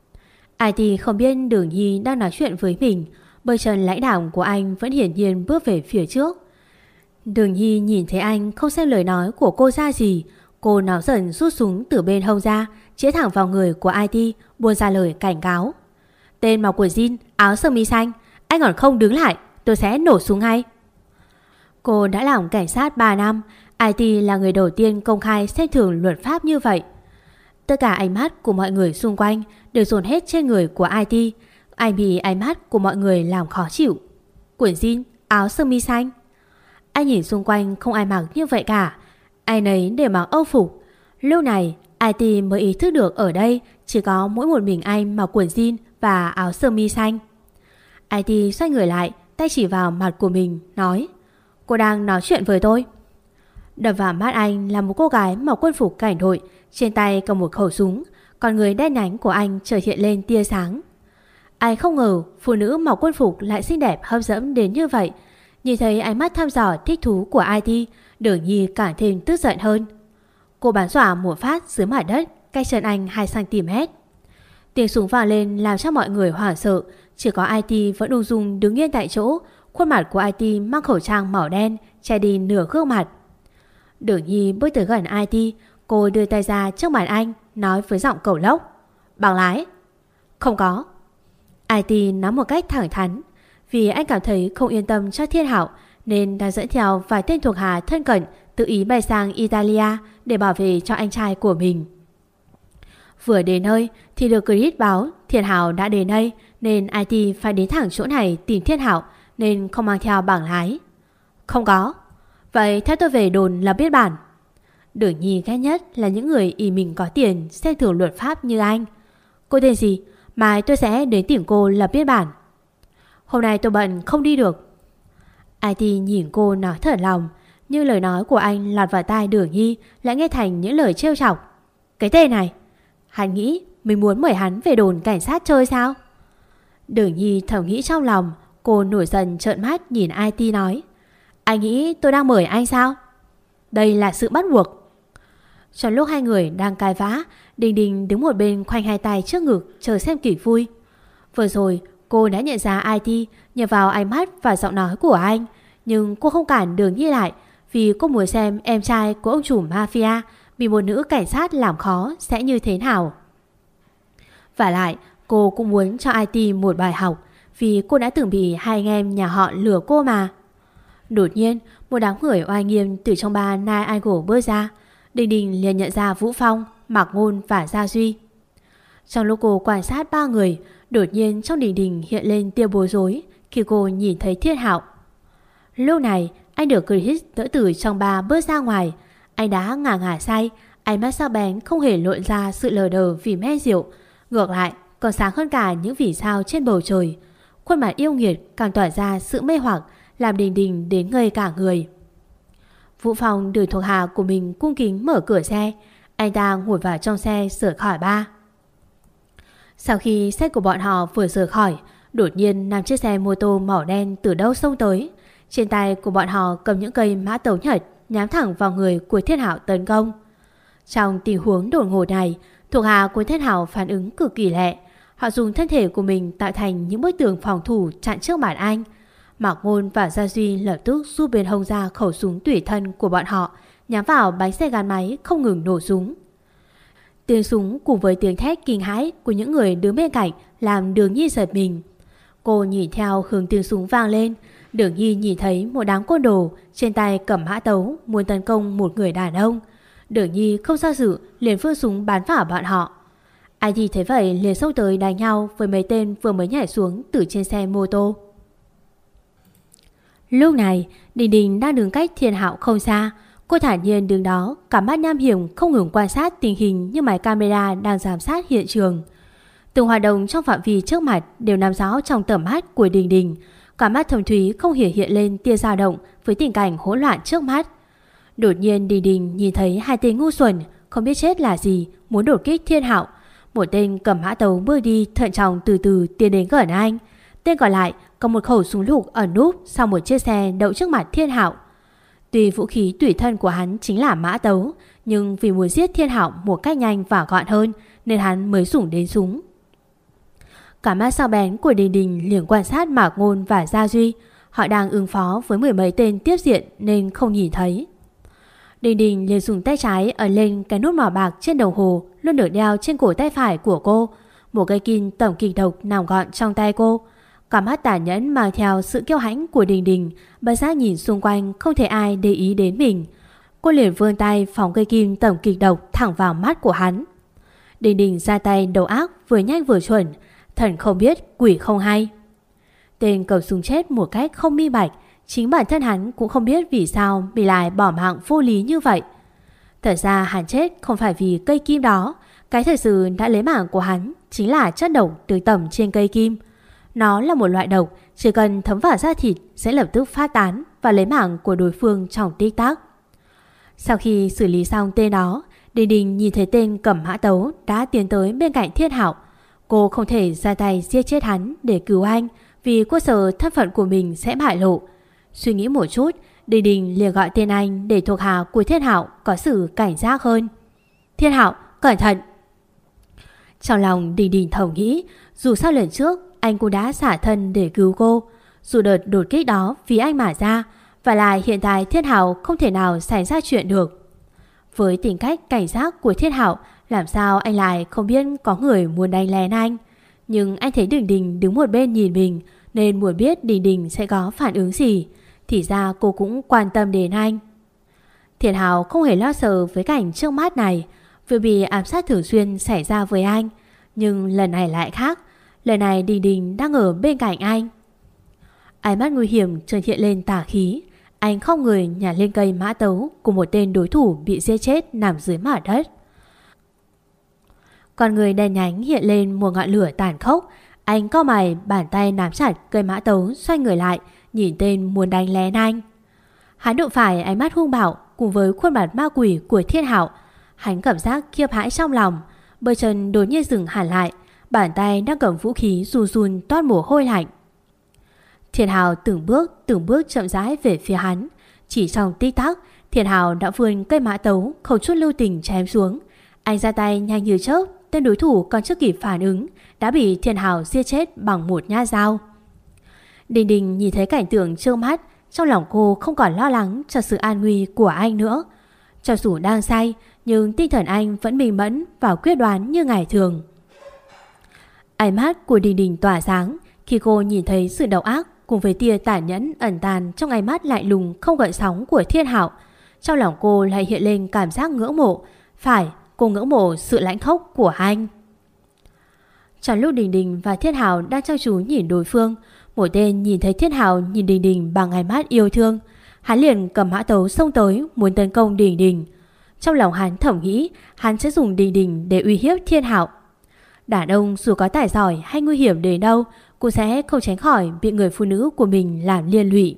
IT không biết Đường Nhi đang nói chuyện với mình, bởi chân lãnh đạo của anh vẫn hiển nhiên bước về phía trước. Đường Nhi nhìn thấy anh không xem lời nói của cô ra gì, cô nóng giận rút súng từ bên hông ra, chĩa thẳng vào người của IT, buông ra lời cảnh cáo. "Tên mặc quần jean, áo sơ mi xanh, anh còn không đứng lại, tôi tôi sẽ nổ súng ngay. Cô đã làm cảnh sát 3 năm, IT là người đầu tiên công khai xem thường luật pháp như vậy. Tất cả ánh mắt của mọi người xung quanh đều dồn hết trên người của IT. Anh bị ánh mắt của mọi người làm khó chịu. Quần jean, áo sơ mi xanh. Anh nhìn xung quanh không ai mặc như vậy cả. Ai nấy đều mặc âu phục. Lúc này IT mới ý thức được ở đây chỉ có mỗi một mình anh mặc quần jean và áo sơ mi xanh. IT xoay người lại, tay chỉ vào mặt của mình, nói: Cô đang nói chuyện với tôi. Đập vào mắt anh là một cô gái mặc quân phục cảnh đội, trên tay cầm một khẩu súng, còn người đen nhánh của anh chợt hiện lên tia sáng. Anh không ngờ phụ nữ mặc quân phục lại xinh đẹp hấp dẫn đến như vậy. Nhìn thấy ánh mắt thăm dò thích thú của IT, Đường Nhi càng thêm tức giận hơn. Cô bắn xỏa một phát dưới mặt đất, cách chân anh 2cm. Tiếng súng vang lên làm cho mọi người hoảng sợ. Chỉ có IT vẫn ung dung đứng yên tại chỗ. Khuôn mặt của IT mang khẩu trang màu đen che đi nửa gương mặt. Đường Nhi bước tới gần IT. Cô đưa tay ra trước mặt anh, nói với giọng cẩu lốc: Bằng lái. Không có. IT nói một cách thẳng thắn. Vì anh cảm thấy không yên tâm cho Thiên Hạo, nên đã dẫn theo vài tên thuộc hạ thân cận tự ý bay sang Italia để bảo vệ cho anh trai của mình. Vừa đến nơi thì được Chris báo Thiên Hạo đã đến đây, nên IT phải đến thẳng chỗ này tìm Thiên Hạo, nên không mang theo bảng lái. Không có. Vậy theo tôi về đồn là biết bản. Đường Nhi ghét nhất là những người ý mình có tiền xem thường luật pháp như anh. Cô tên gì? Mai tôi sẽ đến tìm cô lập biên bản. Hôm nay tôi bận không đi được. IT nhìn cô nói thật lòng, nhưng lời nói của anh lọt vào tai Đường Nhi lại nghe thành những lời trêu chọc. Cái tên này, hắn nghĩ mình muốn mời hắn về đồn cảnh sát chơi sao? Đường Nhi thầm nghĩ trong lòng. Cô nổi dần trợn mắt nhìn IT nói: Anh nghĩ tôi đang mời anh sao? Đây là sự bắt buộc. Trong lúc hai người đang cãi vã, Đình Đình đứng một bên khoanh hai tay trước ngực chờ xem kịch vui. Vừa rồi cô đã nhận ra IT nhờ vào ánh mắt và giọng nói của anh, nhưng cô không cản Đường Nhi lại, vì cô muốn xem em trai của ông chủ mafia bị một nữ cảnh sát làm khó sẽ như thế nào. Và lại cô cũng muốn cho IT một bài học, vì cô đã từng bị hai anh em nhà họ lừa cô mà. Đột nhiên một đám người oai nghiêm từ trong bar Night Angle bước ra. Đình Đình liền nhận ra Vũ Phong, Mạc Ngôn và Gia Duy. Trong lúc cô quan sát ba người, đột nhiên trong Đình Đình hiện lên tia bối rối khi cô nhìn thấy Thiên Hạo. Lúc này anh được Chris đỡ từ trong bar bước ra ngoài. Anh đã ngả say, ánh mắt sắc bén không hề lộ ra sự lờ đờ vì men rượu, ngược lại còn sáng hơn cả những vì sao trên bầu trời. Khuôn mặt yêu nghiệt càng tỏa ra sự mê hoặc, làm Đình Đình đến ngây cả người. Vũ Phong đưa thuộc hạ của mình cung kính mở cửa xe. Anh ta ngồi vào trong xe rời khỏi bar. Sau khi xe của bọn họ vừa rời khỏi, đột nhiên 5 chiếc xe mô tô màu đen từ đâu xông tới. Trên tay của bọn họ cầm những cây mã tấu nhật nhắm thẳng vào người của Thiên Hạo tấn công. Trong tình huống đột ngột này, thuộc hạ của Thiên Hạo phản ứng cực kỳ lẹ. Họ dùng thân thể của mình tạo thành những bức tường phòng thủ chặn trước mặt anh. Mạc Ngôn và Gia Duy lập tức rút bên hông ra khẩu súng tùy thân của bọn họ, nhắm vào bánh xe gắn máy không ngừng nổ súng. Tiếng súng cùng với tiếng thét kinh hãi của những người đứng bên cạnh làm Đường Nhi giật mình. Cô nhìn theo hướng tiếng súng vang lên. Đường Nhi nhìn thấy một đám côn đồ trên tay cầm mã tấu muốn tấn công một người đàn ông. Đường Nhi không do dự liền phương súng bắn vào bọn họ. IT thấy vậy liền xông tới đánh nhau với mấy tên vừa mới nhảy xuống từ trên xe mô tô. Lúc này Đình Đình đang đứng cách Thiên Hạo không xa. Cô thản nhiên đứng đó, cả mắt nham hiểm không ngừng quan sát tình hình như máy camera đang giám sát hiện trường. Từng hoạt động trong phạm vi trước mặt đều nằm rõ trong tầm mắt của Đình Đình. Cả mắt thầm thúy không hề hiện lên tia dao động với tình cảnh hỗn loạn trước mắt. Đột nhiên Đình Đình nhìn thấy hai tên ngu xuẩn không biết chết là gì muốn đột kích Thiên Hạo. Một tên cầm mã tấu bước đi thận trọng từ từ tiến đến gần anh. Tên còn lại cầm một khẩu súng lục ẩn núp sau một chiếc xe đậu trước mặt Thiên Hạo. Tuy vũ khí tùy thân của hắn chính là mã tấu, nhưng vì muốn giết Thiên Hạo một cách nhanh và gọn hơn nên hắn mới dùng đến súng. Cả mắt sắc bén của Đình Đình liền quan sát Mạc Ngôn và Gia Duy. Họ đang ứng phó với 10 mấy tên tiếp diện nên không nhìn thấy. Đình Đình liền dùng tay trái ấn lên cái nút màu bạc trên đồng hồ luôn được đeo trên cổ tay phải của cô. Một cây kim tổng kịch độc nằm gọn trong tay cô. Cả mắt tàn nhẫn mang theo sự kiêu hãnh của Đình Đình, bất giác nhìn xung quanh không thể ai để ý đến mình. Cô liền vươn tay phóng cây kim tẩm kịch độc thẳng vào mắt của hắn. Đình Đình ra tay đầu ác, vừa nhanh vừa chuẩn, thần không biết quỷ không hay. Tên cẩu súng chết một cách không minh bạch, chính bản thân hắn cũng không biết vì sao bị lại bỏ mạng vô lý như vậy. Thật ra hắn chết không phải vì cây kim đó, cái thật sự đã lấy mạng của hắn chính là chất độc được tẩm trên cây kim. Nó là một loại độc, chỉ cần thấm vào da thịt sẽ lập tức phát tán và lấy mạng của đối phương trong tích tắc. Sau khi xử lý xong tên đó, Đình Đình nhìn thấy tên cầm mã tấu đã tiến tới bên cạnh Thiên Hạo. Cô không thể ra tay giết chết hắn để cứu anh, vì cô sợ thân phận của mình sẽ bại lộ. Suy nghĩ một chút, Đình Đình liền gọi tên anh để thuộc hạ của Thiên Hạo có sự cảnh giác hơn. Thiên Hạo, cẩn thận! Trong lòng Đình Đình thầm nghĩ, dù sao lần trước anh cũng đã xả thân để cứu cô, dù đợt đột kích đó vì anh mà ra, và lại hiện tại Thiên Hạo không thể nào xảy ra chuyện được. Với tính cách cảnh giác của Thiên Hạo, làm sao anh lại không biết có người muốn đánh lén anh. Nhưng anh thấy Đình Đình đứng một bên nhìn mình, nên muốn biết Đình Đình sẽ có phản ứng gì. Thì ra cô cũng quan tâm đến anh. Thiên Hạo không hề lo sợ với cảnh trước mắt này, vì bị ám sát thường xuyên xảy ra với anh. Nhưng lần này lại khác. Lần này Đình Đình đang ở bên cạnh anh. Ánh mắt nguy hiểm chợt hiện lên tà khí. Anh không người nhảy lên cây mã tấu của một tên đối thủ bị giết chết nằm dưới mặt đất. Con người đen nhánh hiện lên một ngọn lửa tàn khốc. Anh cau mày, bàn tay nắm chặt cây mã tấu, xoay người lại nhìn tên muốn đánh lén anh. Hắn đụng phải ánh mắt hung bạo cùng với khuôn mặt ma quỷ của Thiên Hạo. Hắn cảm giác khiếp hãi trong lòng, bờ chân đột nhiên dừng hẳn lại, bàn tay đang cầm vũ khí run run toát mồ hôi lạnh. Thiên Hạo từng bước chậm rãi về phía hắn. Chỉ trong tích tắc, Thiên Hạo đã vươn cây mã tấu không chút lưu tình chém xuống. Anh ra tay nhanh như chớp, tên đối thủ còn chưa kịp phản ứng đã bị Thiên Hạo giết chết bằng một nhát dao. Đình Đình nhìn thấy cảnh tượng trước mắt, trong lòng cô không còn lo lắng cho sự an nguy của anh nữa. Cho dù đang say, nhưng tinh thần anh vẫn minh mẫn và quyết đoán như ngày thường. Ánh mắt của Đình Đình tỏa sáng khi cô nhìn thấy sự độc ác cùng với tia tàn nhẫn ẩn tàn trong ánh mắt lạnh lùng không gợn sóng của Thiên Hạo. Trong lòng cô lại hiện lên cảm giác ngưỡng mộ. Phải, cô ngưỡng mộ sự lãnh khốc của anh. Trong lúc Đình Đình và Thiên Hạo đang chăm chú nhìn đối phương, một tên nhìn thấy Thiên Hạo nhìn Đình Đình bằng ánh mắt yêu thương. Hắn liền cầm mã tấu xông tới muốn tấn công Đình Đình. Trong lòng hắn thầm nghĩ hắn sẽ dùng Đình Đình để uy hiếp Thiên Hạo. Đàn ông dù có tài giỏi hay nguy hiểm đến đâu cũng sẽ không tránh khỏi bị người phụ nữ của mình làm liên lụy.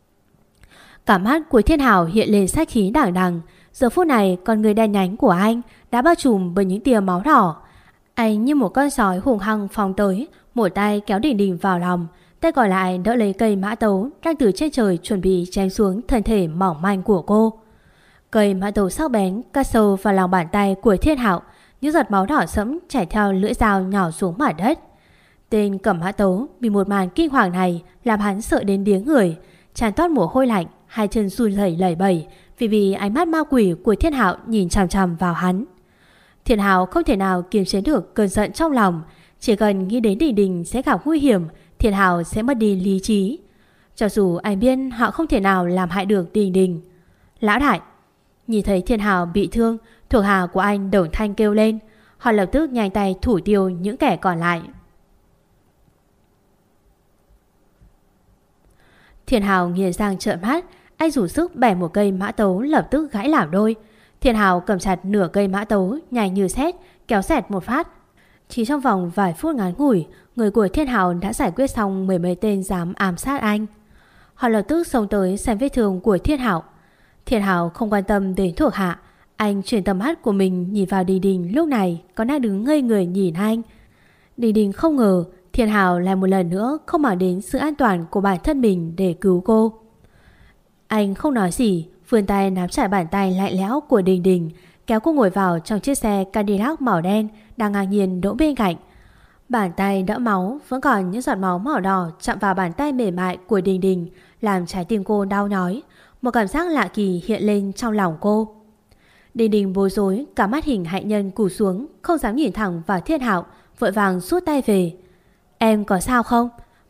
Cả mắt của Thiên Hạo hiện lên sát khí đằng đằng. Giờ phút này con người đen nhánh của anh đã bao trùm bởi những tia máu đỏ. Anh như một con sói hùng hăng phóng tới, một tay kéo Đình Đình vào lòng, tay còn lại đỡ lấy cây mã tấu đang từ trên trời chuẩn bị chém xuống thân thể mỏng manh của cô. Cây mã tấu sắc bén cắt sâu vào lòng bàn tay của Thiên Hạo, những giọt máu đỏ sẫm chảy theo lưỡi dao nhỏ xuống mặt đất. Tên cầm mã tấu bị một màn kinh hoàng này làm hắn sợ đến điếng người, tràn toát mồ hôi lạnh, hai chân run rẩy lẩy bẩy vì bị ánh mắt ma quỷ của Thiên Hạo nhìn chằm chằm vào hắn. Thiên Hạo không thể nào kiềm chế được cơn giận trong lòng, chỉ cần nghĩ đến Đình Đình sẽ gặp nguy hiểm, Thiên Hạo sẽ mất đi lý trí. Cho dù anh biết họ không thể nào làm hại được Đình Đình. Lão đại! Nhìn thấy Thiên Hạo bị thương, thuộc hạ của anh đồng thanh kêu lên. Họ lập tức nhanh tay thủ tiêu những kẻ còn lại. Thiên Hạo nghiến răng trợn mắt, anh dùng sức bẻ một cây mã tấu lập tức gãy làm đôi. Thiên Hạo cầm chặt nửa cây mã tấu nhanh như sét kéo xẹt một phát. Chỉ trong vòng vài phút ngắn ngủi, người của Thiên Hạo đã giải quyết xong mười mấy tên dám ám sát anh. Họ lập tức xông tới xem vết thương của Thiên Hạo. Thiên Hạo không quan tâm đến thuộc hạ, anh chuyển tầm mắt của mình nhìn vào Đình Đình lúc này còn đang đứng ngây người nhìn anh. Đình Đình không ngờ Thiên Hạo lại một lần nữa không màng đến sự an toàn của bản thân mình để cứu cô. Anh không nói gì, vươn tay nắm chặt bàn tay lạnh lẽo của Đình Đình, kéo cô ngồi vào trong chiếc xe Cadillac màu đen đang ngang nhiên đỗ bên cạnh. Bàn tay đẫm máu, vẫn còn những giọt máu màu đỏ chạm vào bàn tay mềm mại của Đình Đình, làm trái tim cô đau nhói. Một cảm giác lạ kỳ hiện lên trong lòng cô. Đình Đình bối rối, cả mắt hình hạnh nhân cụp xuống, không dám nhìn thẳng vào Thiên Hạo, vội vàng rút tay về. Em có sao không?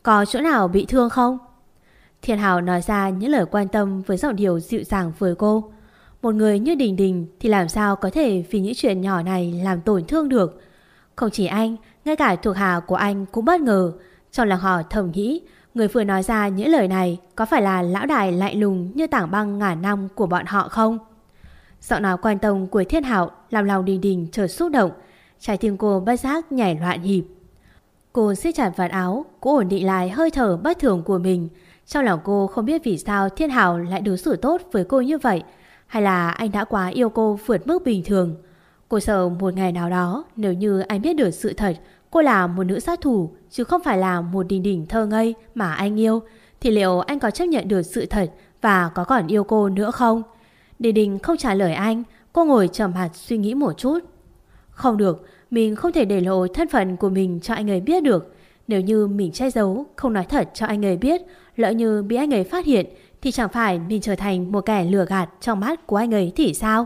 có chỗ nào bị thương không? Thiên Hào nói ra những lời quan tâm với giọng điệu dịu dàng với cô. Một người như Đình Đình thì làm sao có thể vì những chuyện nhỏ này làm tổn thương được. Không chỉ anh, ngay cả thuộc hạ của anh cũng bất ngờ. Trong lòng họ thầm nghĩ, người vừa nói ra những lời này có phải là lão đại lạnh lùng như tảng băng ngàn năm của bọn họ không? Giọng nói quan tâm của Thiên Hạo làm lòng Đình Đình chợt xúc động. Trái tim cô bất giác nhảy loạn nhịp. Cô siết chặt vạt áo, cô ổn định lại hơi thở bất thường của mình. Trong lòng cô không biết vì sao Thiên Hạo lại đối xử tốt với cô như vậy, hay là anh đã quá yêu cô vượt mức bình thường. Cô sợ một ngày nào đó, nếu như anh biết được sự thật cô là một nữ sát thủ chứ không phải là một Đình Đình thơ ngây mà anh yêu, thì liệu anh có chấp nhận được sự thật và có còn yêu cô nữa không? Đình Đình không trả lời anh. Cô ngồi trầm mặt suy nghĩ một chút. Không được, mình không thể để lộ thân phận của mình cho anh ấy biết được. Nếu như mình che giấu, không nói thật cho anh ấy biết, lỡ như bị anh ấy phát hiện, thì chẳng phải mình trở thành một kẻ lừa gạt trong mắt của anh ấy thì sao?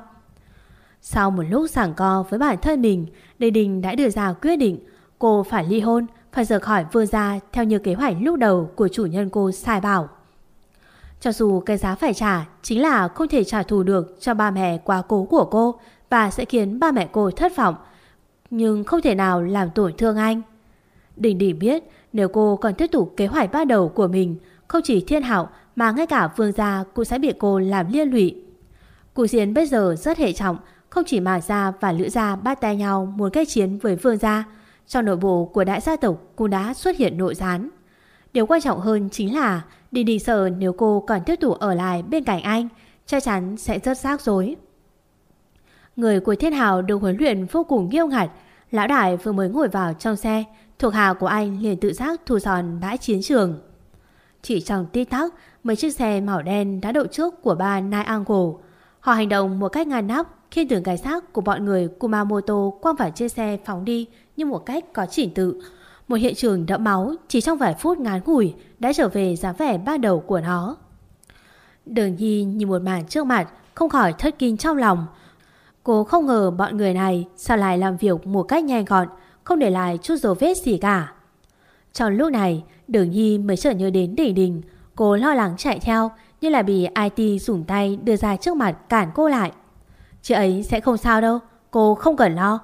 Sau một lúc giằng co với bản thân mình, Đình Đình đã đưa ra quyết định. Cô phải ly hôn, phải rời khỏi Vương gia theo như kế hoạch lúc đầu của chủ nhân cô sai bảo. Cho dù cái giá phải trả chính là không thể trả thù được cho ba mẹ quá cố của cô và sẽ khiến ba mẹ cô thất vọng, nhưng không thể nào làm tổn thương anh. Đình Đình biết nếu cô còn tiếp tục kế hoạch ban đầu của mình, không chỉ Thiên Hạo mà ngay cả Vương gia cũng sẽ bị cô làm liên lụy. Cục diện bây giờ rất hệ trọng, không chỉ Mạc gia và Lữ gia bắt tay nhau muốn gây chiến với Vương gia, trong nội bộ của đại gia tộc cũng đã xuất hiện nội gián. Điều quan trọng hơn chính là Đình Đình sợ nếu cô còn tiếp tục ở lại bên cạnh anh, chắc chắn sẽ rất rắc rối. Người của Thiên Hào được huấn luyện vô cùng nghiêm ngặt. Lão đại vừa mới ngồi vào trong xe, thuộc hạ của anh liền tự giác thu dọn bãi chiến trường. Chỉ trong tích tắc, mấy chiếc xe màu đen đã đậu trước của ba Night Angle. Họ hành động một cách ngăn nắp khi từng cái xác của bọn người Kumamoto quăng vào chiếc xe phóng đi như một cách có chỉnh tự. Một hiện trường đẫm máu chỉ trong vài phút ngắn ngủi đã trở về dáng vẻ ban đầu của nó. Đường Nhi nhìn một màn trước mặt không khỏi thất kinh trong lòng. Cô không ngờ bọn người này sao lại làm việc một cách nhanh gọn, không để lại chút dấu vết gì cả. Trong lúc này, Đường Nhi mới chợt nhớ đến Đình Đình. Cô lo lắng chạy theo, nhưng là bị IT dùng tay đưa ra trước mặt cản cô lại. Chị ấy sẽ không sao đâu, cô không cần lo.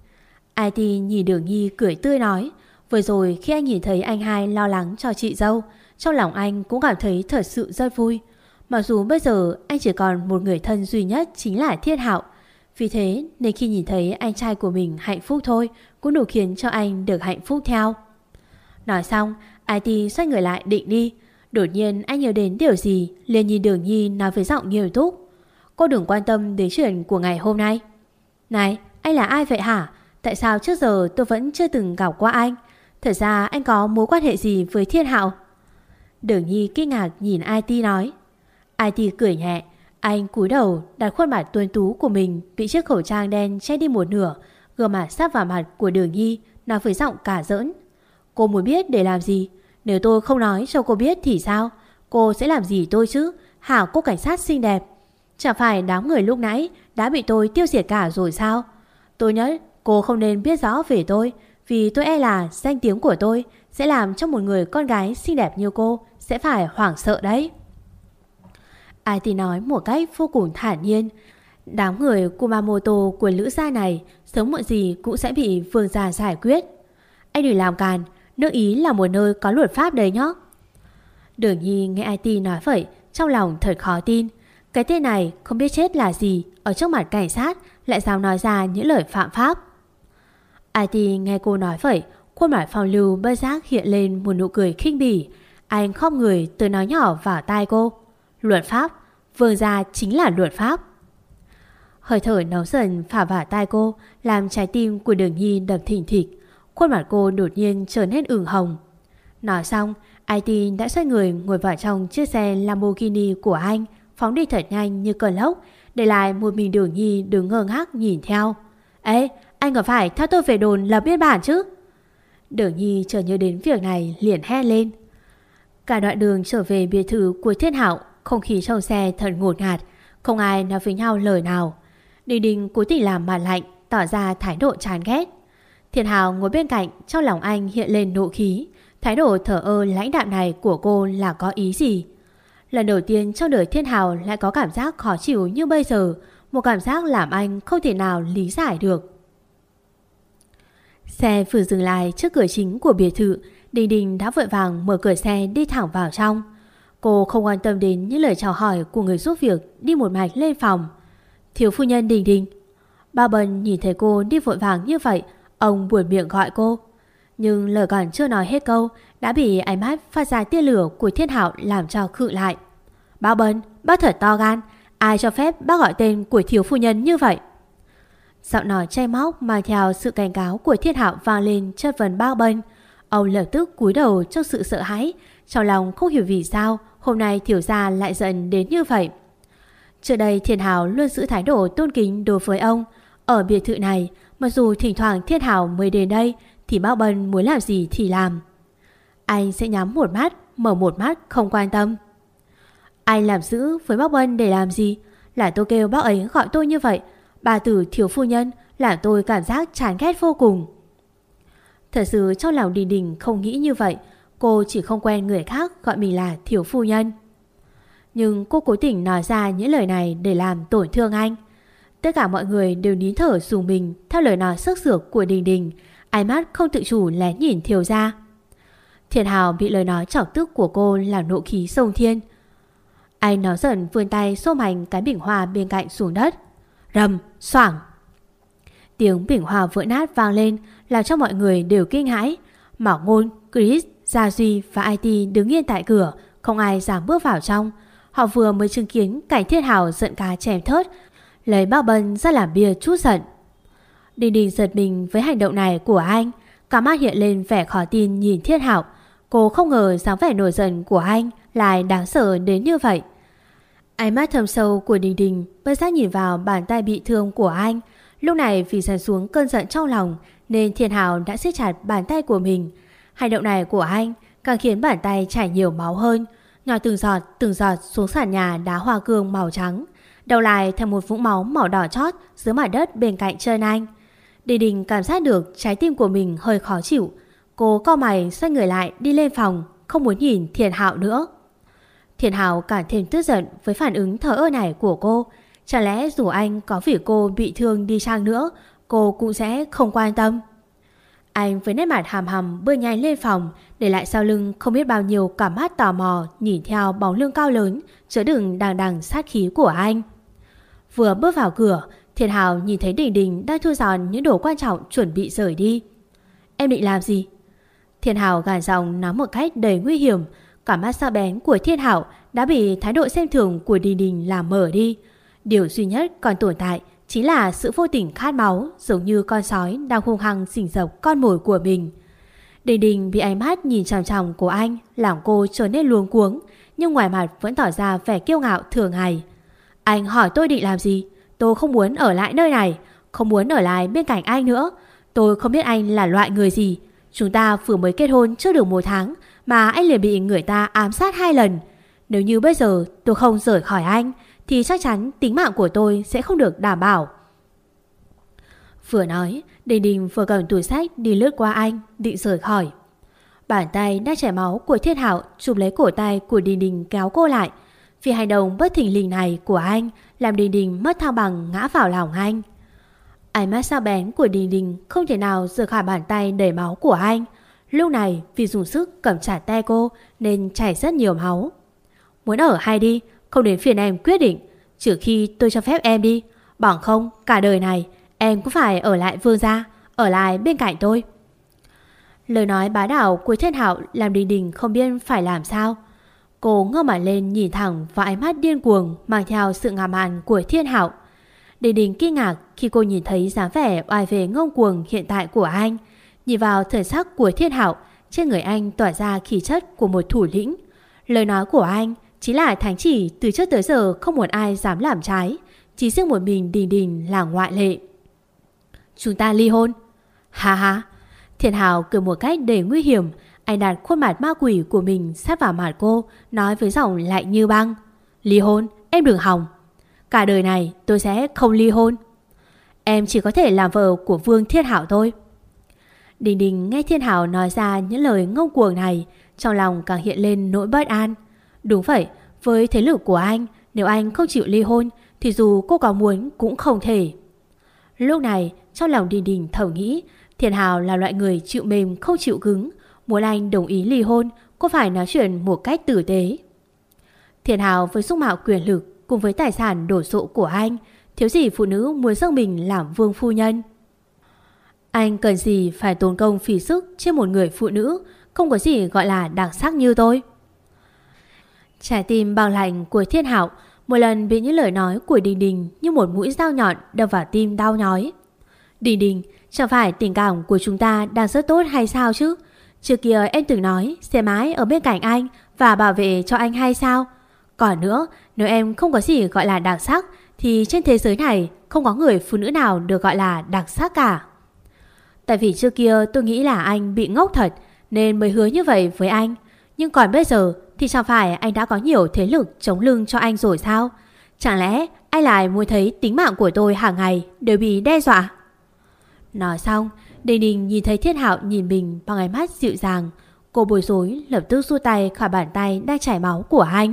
IT nhìn Đường Nhi cười tươi nói. Vừa rồi khi anh nhìn thấy anh hai lo lắng cho chị dâu, trong lòng anh cũng cảm thấy thật sự rất vui. Mặc dù bây giờ anh chỉ còn một người thân duy nhất chính là Thiên Hạo. Vì thế nên khi nhìn thấy anh trai của mình hạnh phúc thôi cũng đủ khiến cho anh được hạnh phúc theo. Nói xong, IT xoay người lại định đi. Đột nhiên anh nhớ đến điều gì, liền nhìn Đường Nhi nói với giọng nghiêm túc. Cô đừng quan tâm đến chuyện của ngày hôm nay. Này, anh là ai vậy hả? Tại sao trước giờ tôi vẫn chưa từng gặp qua anh? Thật ra anh có mối quan hệ gì với Thiên Hạo? Đường Nhi kinh ngạc nhìn IT nói. IT cười nhẹ. Anh cúi đầu đặt khuôn mặt tuấn tú của mình bị chiếc khẩu trang đen che đi một nửa, gương mặt sát vào mặt của Đường Nhi, nói với giọng cả giỡn. Cô muốn biết để làm gì? Nếu tôi không nói cho cô biết thì sao? Cô sẽ làm gì tôi chứ? Hả cô cảnh sát xinh đẹp? Chẳng phải đám người lúc nãy đã bị tôi tiêu diệt cả rồi sao? Tôi nhất cô không nên biết rõ về tôi, vì tôi e là danh tiếng của tôi sẽ làm cho một người con gái xinh đẹp như cô sẽ phải hoảng sợ đấy. IT nói một cách vô cùng thản nhiên. Đám người Kumamoto của Lữ gia này sớm muộn gì cũng sẽ bị Vương gia giải quyết. Anh đừng làm càn, nước Ý là một nơi có luật pháp đấy nhá. Đường Nhi nghe IT nói vậy, trong lòng thật khó tin. Cái tên này không biết chết là gì, ở trước mặt cảnh sát lại dám nói ra những lời phạm pháp. IT nghe cô nói vậy, khuôn mặt phong lưu bất giác hiện lên một nụ cười khinh bỉ. Anh khom người tới nói nhỏ vào tai cô. Luật pháp, Vương gia chính là luật pháp. Hơi thở nóng dần phả vào tai cô, làm trái tim của Đường Nhi đập thình thịch. Khuôn mặt cô đột nhiên trở nên ửng hồng. Nói xong, IT đã xoay người ngồi vào trong chiếc xe Lamborghini của anh, phóng đi thật nhanh như cơn lốc, để lại một mình Đường Nhi đứng ngơ ngác nhìn theo. Ê, anh có phải theo tôi về đồn lập biên bản chứ? Đường Nhi chợt nhớ đến việc này liền hét lên. Cả đoạn đường trở về biệt thự của Thiên Hạo, không khí trong xe thật ngột ngạt, không ai nói với nhau lời nào. Đình Đình cố tình làm mặt lạnh, tỏ ra thái độ chán ghét. Thiên Hạo ngồi bên cạnh, trong lòng anh hiện lên nộ khí. Thái độ thờ ơ lãnh đạm này của cô là có ý gì? Lần đầu tiên trong đời Thiên Hào lại có cảm giác khó chịu như bây giờ, một cảm giác làm anh không thể nào lý giải được. Xe vừa dừng lại trước cửa chính của biệt thự, Đình Đình đã vội vàng mở cửa xe đi thẳng vào trong. Cô không quan tâm đến những lời chào hỏi của người giúp việc, đi một mạch lên phòng. Thiếu phu nhân Đình Đình. Ba Bân nhìn thấy cô đi vội vàng như vậy, ông buột miệng gọi cô. Nhưng lời còn chưa nói hết câu đã bị ánh mắt phát ra tia lửa của Thiên Hạo làm cho khựng lại. Ba Bân, bác thật to gan, ai cho phép bác gọi tên của thiếu phu nhân như vậy? Giọng nói chai móc mang theo sự cảnh cáo của Thiên Hạo vang lên chất vấn Ba Bân. Ông lập tức cúi đầu trong sự sợ hãi, trong lòng không hiểu vì sao hôm nay thiếu gia lại giận đến như vậy. Trước đây Thiên Hạo luôn giữ thái độ tôn kính đối với ông. Ở biệt thự này, mặc dù thỉnh thoảng Thiên Hạo mới đến đây thì Bác Bân muốn làm gì thì làm. Anh sẽ nhắm một mắt, mở một mắt không quan tâm. Anh làm giữ với Bác Bân để làm gì? Là tôi kêu bác ấy gọi tôi như vậy. Bà tử thiếu phu nhân làm tôi cảm giác chán ghét vô cùng. Thật sự trong lòng Đình Đình không nghĩ như vậy. Cô chỉ không quen người khác gọi mình là thiếu phu nhân. Nhưng cô cố tình nói ra những lời này để làm tổn thương anh. Tất cả mọi người đều nín thở dùng mình theo lời nói sức sược của Đình Đình. Ánh mắt không tự chủ lén nhìn thiếu gia. Thiên Hào bị lời nói chọc tức của cô làm nộ khí sông thiên. Anh nói giận vươn tay xô mạnh cái bình hoa bên cạnh xuống đất. Rầm, xoảng. Tiếng bình hoa vỡ nát vang lên làm cho mọi người đều kinh hãi. Mạo Ngôn, Chris, Gia Duy và IT đứng yên tại cửa, không ai dám bước vào trong. Họ vừa mới chứng kiến cảnh Thiên Hào giận cá chém thớt, lấy Bác Bân ra làm bia chút giận. Đình Đình giật mình với hành động này của anh, cả mắt hiện lên vẻ khó tin nhìn Thiên Hạo. Cô không ngờ dáng vẻ nổi giận của anh lại đáng sợ đến như vậy. Ánh mắt thâm sâu của Đình Đình bất giác nhìn vào bàn tay bị thương của anh. Lúc này vì dần xuống cơn giận trong lòng nên Thiên Hạo đã siết chặt bàn tay của mình. Hành động này của anh càng khiến bàn tay chảy nhiều máu hơn, nhỏ từng giọt xuống sàn nhà đá hoa cương màu trắng, đầu lại thành một vũng máu màu đỏ chót dưới mặt đất bên cạnh chân anh. Đình Đình cảm giác được trái tim của mình hơi khó chịu. Cô cau mày xoay người lại đi lên phòng, không muốn nhìn Thiên Hạo nữa. Thiên Hạo càng thêm tức giận với phản ứng thờ ơ này của cô. Chả lẽ dù anh có vì cô bị thương đi chăng nữa, cô cũng sẽ không quan tâm. Anh với nét mặt hàm hầm bước nhanh lên phòng, để lại sau lưng không biết bao nhiêu cả mắt tò mò nhìn theo bóng lưng cao lớn chứa đựng đằng đằng sát khí của anh. Vừa bước vào cửa, Thiên Hào nhìn thấy Đình Đình đang thu dọn những đồ quan trọng chuẩn bị rời đi. Em định làm gì? Thiên Hào gàn giọng nói một cách đầy nguy hiểm. Cả mắt sắc bén của Thiên Hạo đã bị thái độ xem thường của Đình Đình làm mở đi. Điều duy nhất còn tồn tại chính là sự vô tình khát máu, giống như con sói đang hung hăng rình rập con mồi của mình. Đình Đình bị ánh mắt nhìn chằm chằm của anh làm cô trở nên luống cuống, nhưng ngoài mặt vẫn tỏ ra vẻ kiêu ngạo thường ngày. Anh hỏi tôi định làm gì? Tôi không muốn ở lại nơi này, không muốn ở lại bên cạnh anh nữa. Tôi không biết anh là loại người gì. Chúng ta vừa mới kết hôn chưa được 1 tháng mà anh liền bị người ta ám sát 2 lần. Nếu như bây giờ tôi không rời khỏi anh thì chắc chắn tính mạng của tôi sẽ không được đảm bảo. Vừa nói, Đình Đình vừa cầm túi sách đi lướt qua anh, định rời khỏi. Bàn tay đã chảy máu của Thiên Hạo chụp lấy cổ tay của Đình Đình kéo cô lại. Vì hành động bất thình lình này của anh làm Đình Đình mất thăng bằng ngã vào lòng anh. Ánh mắt sắc bén của Đình Đình không thể nào rời khỏi bàn tay đầy máu của anh. Lúc này vì dùng sức cầm chặt tay cô nên chảy rất nhiều máu. Muốn ở hay đi, không đến phiền em quyết định. Trừ khi tôi cho phép em đi, bằng không cả đời này em cũng phải ở lại Vương gia, ở lại bên cạnh tôi. Lời nói bá đạo của Thiên Hạo làm Đình Đình không biết phải làm sao. Cô ngơ mặt lên nhìn thẳng vào ánh mắt điên cuồng mang theo sự ngạo mạn của Thiên Hạo. Đình Đình kinh ngạc khi cô nhìn thấy dáng vẻ oai vệ ngông cuồng hiện tại của anh. Nhìn vào thần sắc của Thiên Hạo, trên người anh tỏa ra khí chất của một thủ lĩnh. Lời nói của anh chính là thánh chỉ từ trước tới giờ không một ai dám làm trái, chỉ riêng một mình Đình Đình là ngoại lệ. Chúng ta ly hôn. Ha ha. Thiên Hạo cười một cách đầy nguy hiểm. Anh đặt khuôn mặt ma quỷ của mình sát vào mặt cô, nói với giọng lạnh như băng. Ly hôn? Em đừng hòng. Cả đời này tôi sẽ không ly hôn. Em chỉ có thể làm vợ của Vương Thiên Hạo thôi. Đình Đình nghe Thiên Hảo nói ra những lời ngông cuồng này, trong lòng càng hiện lên nỗi bất an. Đúng vậy, với thế lực của anh, nếu anh không chịu ly hôn thì dù cô có muốn cũng không thể. Lúc này trong lòng Đình Đình thầm nghĩ, Thiên Hảo là loại người chịu mềm không chịu cứng. Muốn anh đồng ý ly hôn, cô phải nói chuyện một cách tử tế. Thiên Hảo với dung mạo quyền lực cùng với tài sản đổ sộ của anh, thiếu gì phụ nữ muốn dâng mình làm vương phu nhân. Anh cần gì phải tốn công phí sức trên một người phụ nữ không có gì gọi là đặc sắc như tôi. Trái tim bằng lạnh của Thiên Hảo một lần bị những lời nói của Đình Đình như một mũi dao nhọn đâm vào tim đau nhói. Đình Đình, chẳng phải tình cảm của chúng ta đang rất tốt hay sao chứ? Trước kia em từng nói sẽ mãi ở bên cạnh anh và bảo vệ cho anh hay sao? Còn nữa, nếu em không có gì gọi là đặc sắc thì trên thế giới này không có người phụ nữ nào được gọi là đặc sắc cả. Tại vì trước kia tôi nghĩ là anh bị ngốc thật nên mới hứa như vậy với anh. Nhưng còn bây giờ thì chẳng phải anh đã có nhiều thế lực chống lưng cho anh rồi sao? Chẳng lẽ anh lại muốn thấy tính mạng của tôi hàng ngày đều bị đe dọa? Nói xong, Đình Đình nhìn thấy Thiên Hạo nhìn mình bằng ánh mắt dịu dàng. Cô bối rối lập tức giơ tay khỏi bàn tay đang chảy máu của anh.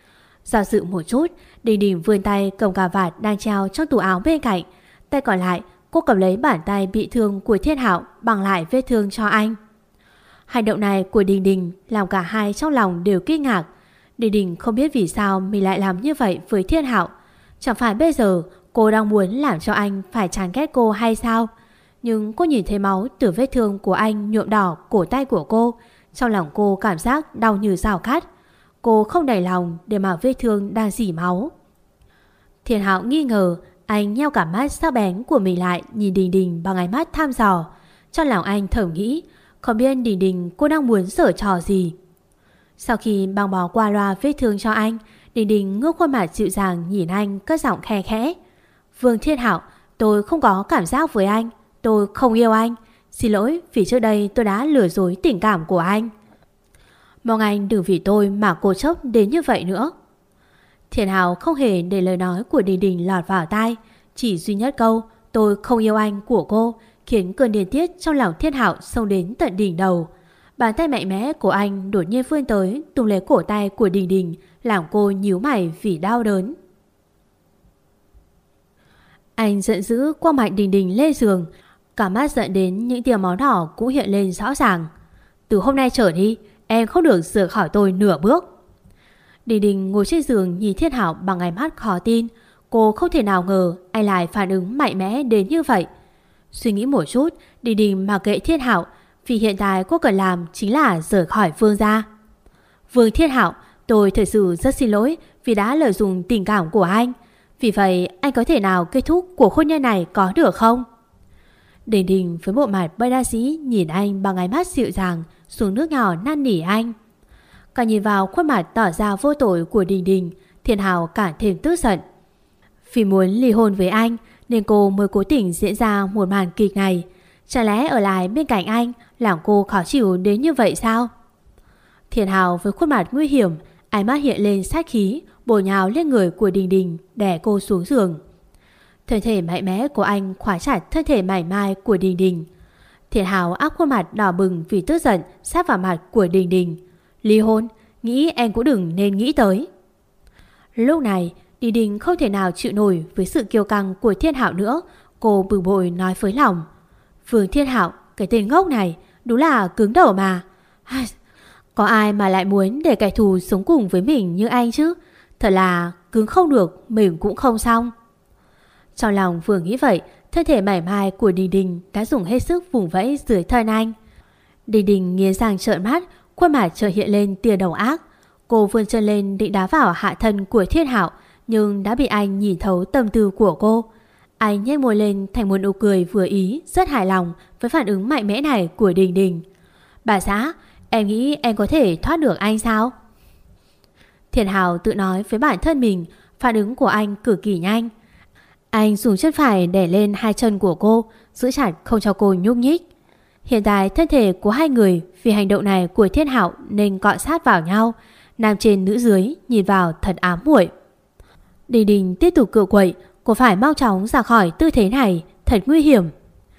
Do dự một chút, Đình Đình vươn tay cầm cà vạt đang treo trong tủ áo bên cạnh. Tay còn lại cô cầm lấy bàn tay bị thương của Thiên Hạo bằng lại vết thương cho anh. Hành động này của Đình Đình làm cả hai trong lòng đều kinh ngạc. Đình Đình không biết vì sao mình lại làm như vậy với Thiên Hạo. Chẳng phải bây giờ cô đang muốn làm cho anh phải chán ghét cô hay sao? Nhưng cô nhìn thấy máu từ vết thương của anh nhuộm đỏ cổ tay của cô. Trong lòng cô cảm giác đau như dao cắt. Cô không đành lòng để mà vết thương đang rỉ máu. Thiên Hạo nghi ngờ, anh nheo cả mắt sắc bén của mình lại nhìn Đình Đình bằng ánh mắt thăm dò. Trong lòng anh thầm nghĩ, không biết Đình Đình cô đang muốn giở trò gì. Sau khi băng bó qua loa vết thương cho anh, Đình Đình ngước khuôn mặt dịu dàng nhìn anh cất giọng khe khẽ. Vương Thiên Hạo, tôi không có cảm giác với anh. Tôi không yêu anh. Xin lỗi vì trước đây tôi đã lừa dối tình cảm của anh. Mong anh đừng vì tôi mà cố chấp đến như vậy nữa. Thiên Hạo không hề để lời nói của Đình Đình lọt vào tai. Chỉ duy nhất câu tôi không yêu anh của cô khiến cơn điên tiết trong lòng Thiên Hạo xông đến tận đỉnh đầu. Bàn tay mạnh mẽ của anh đột nhiên vươn tới túm lấy cổ tay của Đình Đình, làm cô nhíu mày vì đau đớn. Anh giận dữ quăng mạnh Đình Đình lên giường, cả mắt giận đến những tia máu đỏ cũng hiện lên rõ ràng. Từ hôm nay trở đi, em không được rời khỏi tôi nửa bước. Đình Đình ngồi trên giường nhìn Thiên Hạo bằng ánh mắt khó tin. Cô không thể nào ngờ anh lại phản ứng mạnh mẽ đến như vậy. Suy nghĩ một chút, Đình Đình mặc kệ Thiên Hạo, vì hiện tại cô cần làm chính là rời khỏi Vương gia. Vương Thiên Hạo, tôi thật sự rất xin lỗi vì đã lợi dụng tình cảm của anh. Vì vậy anh có thể nào kết thúc cuộc hôn nhân này có được không? Đình Đình với bộ mặt bất đắc dĩ nhìn anh bằng ánh mắt dịu dàng, xuống nước nhỏ năn nỉ anh. Cả nhìn vào khuôn mặt tỏ ra vô tội của Đình Đình, Thiên Hạo càng thêm tức giận. Vì muốn ly hôn với anh nên cô mới cố tình diễn ra một màn kịch này. Chả lẽ ở lại bên cạnh anh làm cô khó chịu đến như vậy sao? Thiên Hạo với khuôn mặt nguy hiểm, ánh mắt hiện lên sát khí, bổ nhào lên người của Đình Đình, đè cô xuống giường. Thân thể mạnh mẽ của anh khóa chặt thân thể mảnh mai của Đình Đình. Thiên Hạo áp khuôn mặt đỏ bừng vì tức giận sát vào mặt của Đình Đình. Ly hôn, nghĩ em cũng đừng nên nghĩ tới. Lúc này Đình Đình không thể nào chịu nổi với sự kiêu căng của Thiên Hạo nữa. Cô bực bội nói với lòng: Vương Thiên Hạo, cái tên ngốc này đúng là cứng đầu mà. Có ai mà lại muốn để kẻ thù sống cùng với mình như anh chứ? Thật là cứng không được, mềm cũng không xong. Trong lòng vừa nghĩ vậy, thân thể mảnh mai của Đình Đình đã dùng hết sức vùng vẫy dưới thân anh. Đình Đình nghiến răng trợn mắt, khuôn mặt chợt hiện lên tia độc ác. Cô vươn chân lên định đá vào hạ thân của Thiên Hạo, nhưng đã bị anh nhìn thấu tâm tư của cô. Anh nhếch môi lên thành một nụ cười vừa ý, rất hài lòng với phản ứng mạnh mẽ này của Đình Đình. Bà xã, em nghĩ em có thể thoát được anh sao? Thiên Hạo tự nói với bản thân mình, phản ứng của anh cực kỳ nhanh. Anh dùng chân phải đè lên hai chân của cô, giữ chặt không cho cô nhúc nhích. Hiện tại thân thể của hai người vì hành động này của Thiên Hạo nên cọ sát vào nhau, nam trên nữ dưới nhìn vào thật ám muội. Đình Đình tiếp tục cựa quậy, cô phải mau chóng ra khỏi tư thế này, thật nguy hiểm.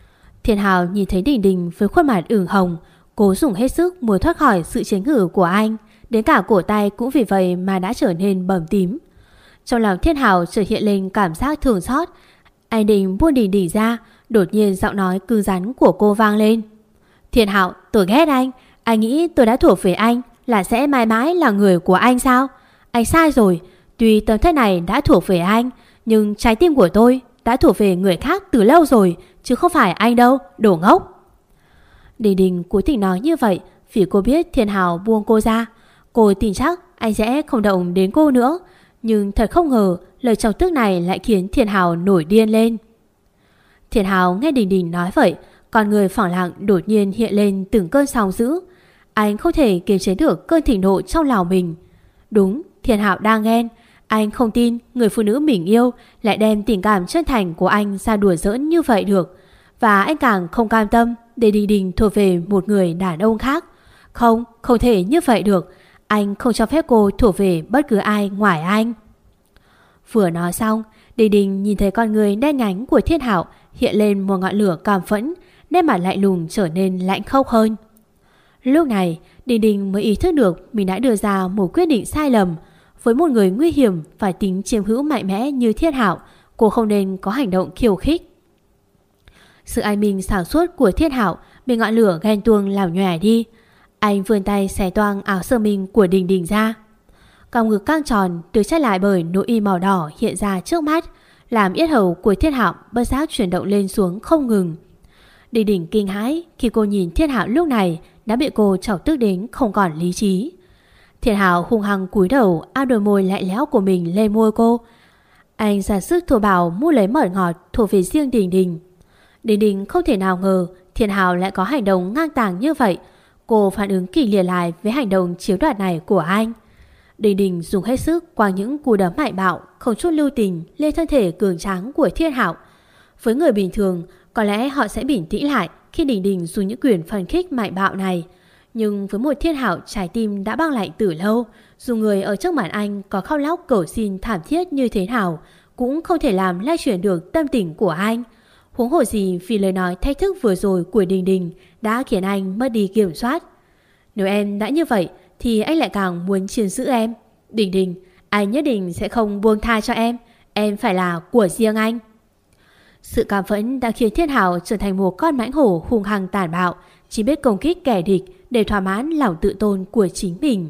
Thiên Hào nhìn thấy Đình Đình với khuôn mặt ửng hồng, cố dùng hết sức muốn thoát khỏi sự chế ngự của anh, đến cả cổ tay cũng vì vậy mà đã trở nên bầm tím. Trong lòng Thiên Hào chợt hiện lên cảm giác thương xót. Anh định buông Đình Đình ra, đột nhiên giọng nói cứng rắn của cô vang lên. Thiên Hào, tôi ghét anh. Anh nghĩ tôi đã thuộc về anh là sẽ mãi mãi là người của anh sao? Anh sai rồi. Tuy tấm thân này đã thuộc về anh, nhưng trái tim của tôi đã thuộc về người khác từ lâu rồi, chứ không phải anh đâu, đồ ngốc. Đình Đình cố tình nói như vậy vì cô biết Thiên Hào buông cô ra. Cô tin chắc anh sẽ không động đến cô nữa. Nhưng thật không ngờ lời chọc tức này lại khiến Thiên Hào nổi điên lên. Thiên Hào nghe Đình Đình nói vậy, con người phẳng lặng đột nhiên hiện lên từng cơn sóng dữ. Anh không thể kiềm chế được cơn thịnh nộ trong lòng mình. Đúng, Thiên Hào đang ghen. Anh không tin người phụ nữ mình yêu lại đem tình cảm chân thành của anh ra đùa giỡn như vậy được. Và anh càng không cam tâm để Đình Đình thuộc về một người đàn ông khác. Không, không thể như vậy được. Anh không cho phép cô thuộc về bất cứ ai ngoài anh. Vừa nói xong, Đình Đình nhìn thấy con người đen nhánh của Thiên Hạo hiện lên một ngọn lửa cảm phẫn, nét mặt lạnh lùng trở nên lạnh khốc hơn. Lúc này, Đình Đình mới ý thức được mình đã đưa ra một quyết định sai lầm. Với một người nguy hiểm và tính chiếm hữu mạnh mẽ như Thiên Hạo, cô không nên có hành động khiêu khích. Sự anh minh sáng suốt của Thiên Hạo bị ngọn lửa ghen tuông làm nhòe đi. Anh vươn tay xé toang áo sơ mi của Đình Đình ra. Còng ngực căng tròn được che lại bởi nội y màu đỏ hiện ra trước mắt, làm yết hầu của Thiên Hạo bất giác chuyển động lên xuống không ngừng. Đình Đình kinh hãi khi cô nhìn Thiên Hạo lúc này đã bị cô chọc tức đến không còn lý trí. Thiên Hạo hung hăng cúi đầu áp đôi môi lạnh lẽo của mình lên môi cô. Anh ra sức thô bạo mua lấy mật ngọt thuộc về riêng Đình Đình. Đình Đình không thể nào ngờ Thiên Hạo lại có hành động ngang tàng như vậy. Cô phản ứng kịch liệt lại với hành động chiếm đoạt này của anh. Đình Đình dùng hết sức qua những cú đấm mạnh bạo không chút lưu tình lên thân thể cường tráng của Thiên Hạo. Với người bình thường, có lẽ họ sẽ bình tĩnh lại khi Đình Đình dùng những quyền phản kích mạnh bạo này. Nhưng với một Thiên Hạo trái tim đã băng lạnh từ lâu, dù người ở trước mặt anh có khóc lóc cầu xin thảm thiết như thế nào, cũng không thể làm lay chuyển được tâm tình của anh. Huống hồ gì vì lời nói thách thức vừa rồi của Đình Đình đã khiến anh mất đi kiểm soát. Nếu em đã như vậy thì anh lại càng muốn chiếm giữ em. Đình Đình, anh nhất định sẽ không buông tha cho em phải là của riêng anh. Sự cảm phẫn đã khiến Thiên Hạo trở thành một con mãnh hổ hung hăng tàn bạo, chỉ biết công kích kẻ địch để thỏa mãn lòng tự tôn của chính mình.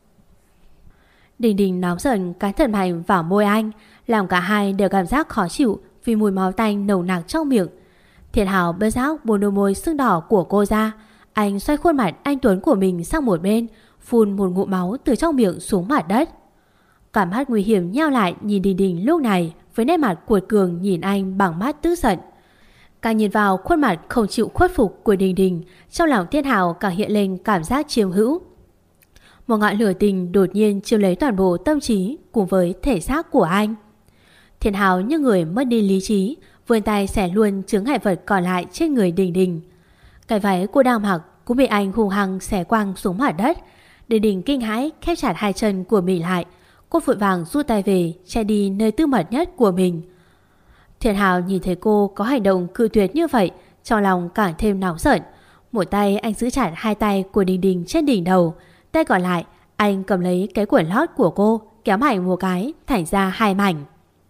Đình Đình nóng giận cắn thật mạnh vào môi anh, làm cả hai đều cảm giác khó chịu vì mùi máu tanh nồng nặc trong miệng. Thiên Hạo bất giác buông đôi môi sưng đỏ của cô ra. Anh xoay khuôn mặt anh tuấn của mình sang một bên, phun một ngụm máu từ trong miệng xuống mặt đất. Cảm mắt nguy hiểm nheo lại nhìn Đình Đình lúc này với nét mặt cuột cường nhìn anh bằng mắt tức giận. Càng nhìn vào khuôn mặt không chịu khuất phục của Đình Đình, trong lòng Thiên Hạo càng hiện lên cảm giác chiếm hữu. Một ngọn lửa tình đột nhiên chiếm lấy toàn bộ tâm trí cùng với thể xác của anh. Thiên Hạo như người mất đi lý trí, vươn tay xẻ luôn chướng ngại vật còn lại trên người Đình Đình. Cái váy cô đang mặc cũng bị anh hung hăng xẻ quăng xuống mặt đất. Đình Đình kinh hãi khép chặt hai chân của mình lại. Cô vội vàng rút tay về che đi nơi tư mật nhất của mình. Thiên Hạo nhìn thấy cô có hành động cự tuyệt như vậy, trong lòng càng thêm nóng giận. Một tay anh giữ chặt hai tay của Đình Đình trên đỉnh đầu, tay còn lại anh cầm lấy cái quần lót của cô, kéo mạnh một cái thành ra hai mảnh.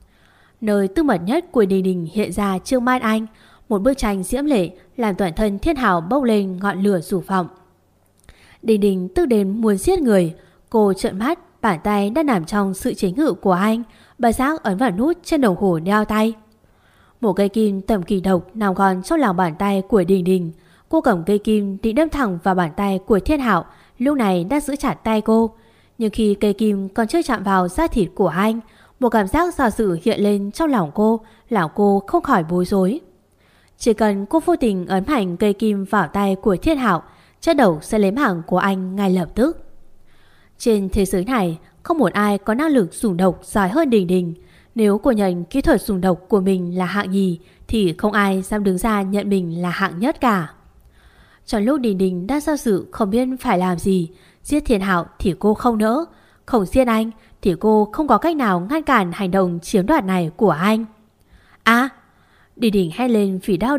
Nơi tư mật nhất của Đình Đình hiện ra trước mắt anh, một bức tranh diễm lệ làm toàn thân Thiên Hạo bốc lên ngọn lửa rủ vọng. Đình Đình tức đến muốn giết người. Cô trợn mắt, bàn tay đang nằm trong sự chế ngự của anh, bà giác ấn vào nút trên đồng hồ đeo tay. Một cây kim tầm kỳ độc nằm gọn trong lòng bàn tay của Đình Đình. Cô cầm cây kim định đâm thẳng vào bàn tay của Thiên Hạo, lúc này đã giữ chặt tay cô. Nhưng khi cây kim còn chưa chạm vào da thịt của anh, một cảm giác do dự hiện lên trong lòng cô, làm cô không khỏi bối rối. Chỉ cần cô vô tình ấn mạnh cây kim vào tay của Thiên Hạo, chất độc sẽ lấy mạng của anh ngay lập tức. Trên thế giới này, không một ai có năng lực dùng độc giỏi hơn Đình Đình. Nếu cô nhận kỹ thuật dùng độc của mình là hạng nhì, thì không ai dám đứng ra nhận mình là hạng nhất cả. Trong lúc Đình Đình đang do dự không biết phải làm gì, giết Thiên Hạo thì cô không nỡ, không giết anh thì cô không có cách nào ngăn cản hành động chiếm đoạt này của anh. À! Đình Đình hét lên vì đau đớn.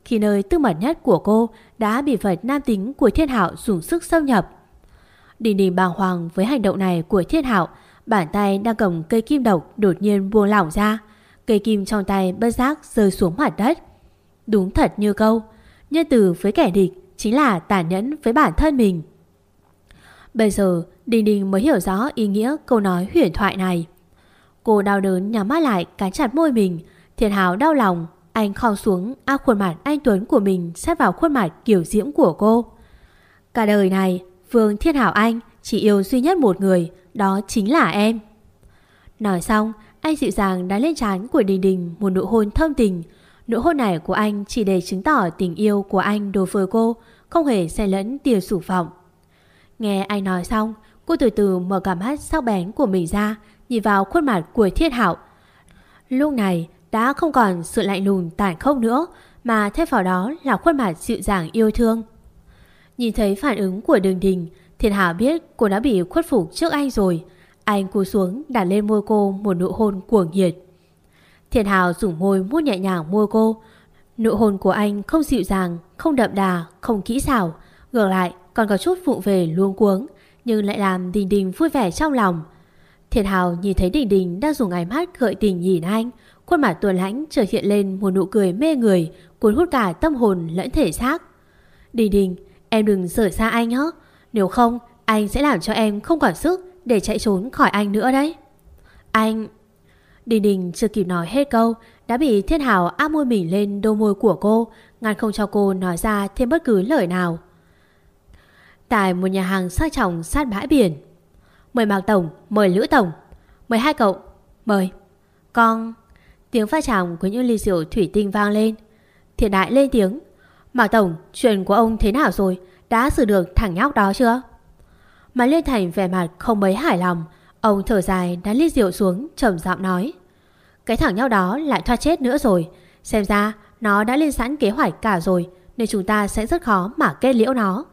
khi nơi tư mật nhất của cô đã bị vật nam tính của Thiên Hạo dùng sức xâm nhập. Đình Đình bàng hoàng với hành động này của Thiên Hạo, bàn tay đang cầm cây kim độc đột nhiên buông lỏng ra. Cây kim trong tay bất giác rơi xuống mặt đất. Đúng thật như câu, nhân từ với kẻ địch chính là tàn nhẫn với bản thân mình. Bây giờ Đình Đình mới hiểu rõ ý nghĩa câu nói huyền thoại này. Cô đau đớn nhắm mắt lại, cắn chặt môi mình. Thiên Hạo đau lòng, anh khom xuống áp khuôn mặt anh tuấn của mình sát vào khuôn mặt kiểu diễm của cô. Cả đời này Vương Thiên Hạo anh chỉ yêu duy nhất một người, đó chính là em. Nói xong, anh dịu dàng đá lên trán của Đình Đình một nụ hôn thơm tình. Nụ hôn này của anh chỉ để chứng tỏ tình yêu của anh đối với cô không hề xen lẫn tia sủ vọng. Nghe anh nói xong, cô từ từ mở cặp mắt sắc bén của mình ra, nhìn vào khuôn mặt của Thiên Hạo. Lúc này đã không còn sự lạnh lùng tàn khốc nữa, mà thay vào đó là khuôn mặt dịu dàng yêu thương. Nhìn thấy phản ứng của Đình Đình, Thiên Hạo biết cô đã bị khuất phục trước anh rồi. Anh cúi xuống đặt lên môi cô một nụ hôn cuồng nhiệt. Thiên Hạo dùng môi vuốt nhẹ nhàng môi cô. Nụ hôn của anh không dịu dàng, không đậm đà, không kỹ xảo, ngược lại còn có chút vụng về luống cuống, nhưng lại làm Đình Đình vui vẻ trong lòng. Thiên Hạo nhìn thấy Đình Đình đang dùng ánh mắt gợi tình nhìn anh, khuôn mặt tuấn lãnh chợt hiện lên một nụ cười mê người, cuốn hút cả tâm hồn lẫn thể xác. Đình Đình, em đừng rời xa anh nhé, nếu không anh sẽ làm cho em không còn sức để chạy trốn khỏi anh nữa đấy. Anh... Đình Đình chưa kịp nói hết câu đã bị Thiên Hạo áp môi mình lên đôi môi của cô, ngăn không cho cô nói ra thêm bất cứ lời nào. Tại một nhà hàng sang trọng sát bãi biển. Mời Mạc Tổng, mời Lữ Tổng, mời hai cậu, mời. Con... Tiếng pha tràng của những ly rượu thủy tinh vang lên. Thiện Đại lên tiếng. Mạc Tổng, chuyện của ông thế nào rồi? Đã xử được thằng nhóc đó chưa? Mà Liên Thành vẻ mặt không mấy hài lòng. Ông thở dài đặt ly rượu xuống, trầm giọng nói. Cái thằng nhóc đó lại thoát chết nữa rồi. Xem ra nó đã lên sẵn kế hoạch cả rồi, nên chúng ta sẽ rất khó mà kết liễu nó.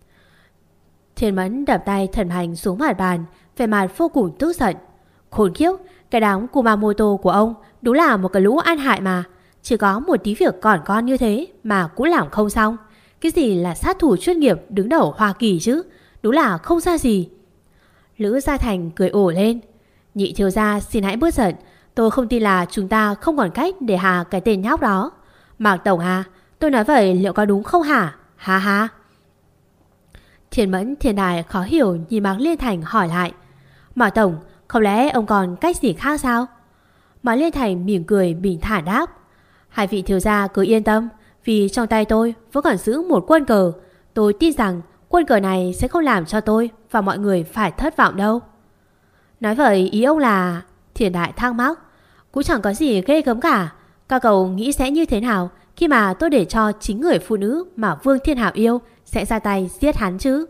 Thiên Mẫn đập tay thần hành xuống mặt bàn, vẻ mặt vô cùng tức giận. Khốn kiếp, cái đám Kumamoto của ông đúng là một cái lũ ăn hại mà. Chỉ có một tí việc còn con như thế mà cũng làm không xong. Cái gì là sát thủ chuyên nghiệp đứng đầu Hoa Kỳ chứ, đúng là không ra gì. Lữ Gia Thành cười ổ lên. Nhị thiếu gia xin hãy bớt giận, tôi không tin là chúng ta không còn cách để hạ cái tên nhóc đó. Mạc Tổng à, tôi nói vậy liệu có đúng không hả? Ha ha. Thiên Mẫn Thiên Đại khó hiểu nhìn Mạc Liên Thành hỏi lại. Mạc Tổng, không lẽ ông còn cách gì khác sao? Mạc Liên Thành mỉm cười bình thản đáp. Hai vị thiếu gia cứ yên tâm, vì trong tay tôi vẫn còn giữ một quân cờ. Tôi tin rằng quân cờ này sẽ không làm cho tôi và mọi người phải thất vọng đâu. Nói vậy ý ông là... Thiên Đại thắc mắc. Cũng chẳng có gì ghê gớm cả. Các cậu nghĩ sẽ như thế nào khi mà tôi để cho chính người phụ nữ mà Vương Thiên Hạo yêu sẽ ra tay giết hắn chứ?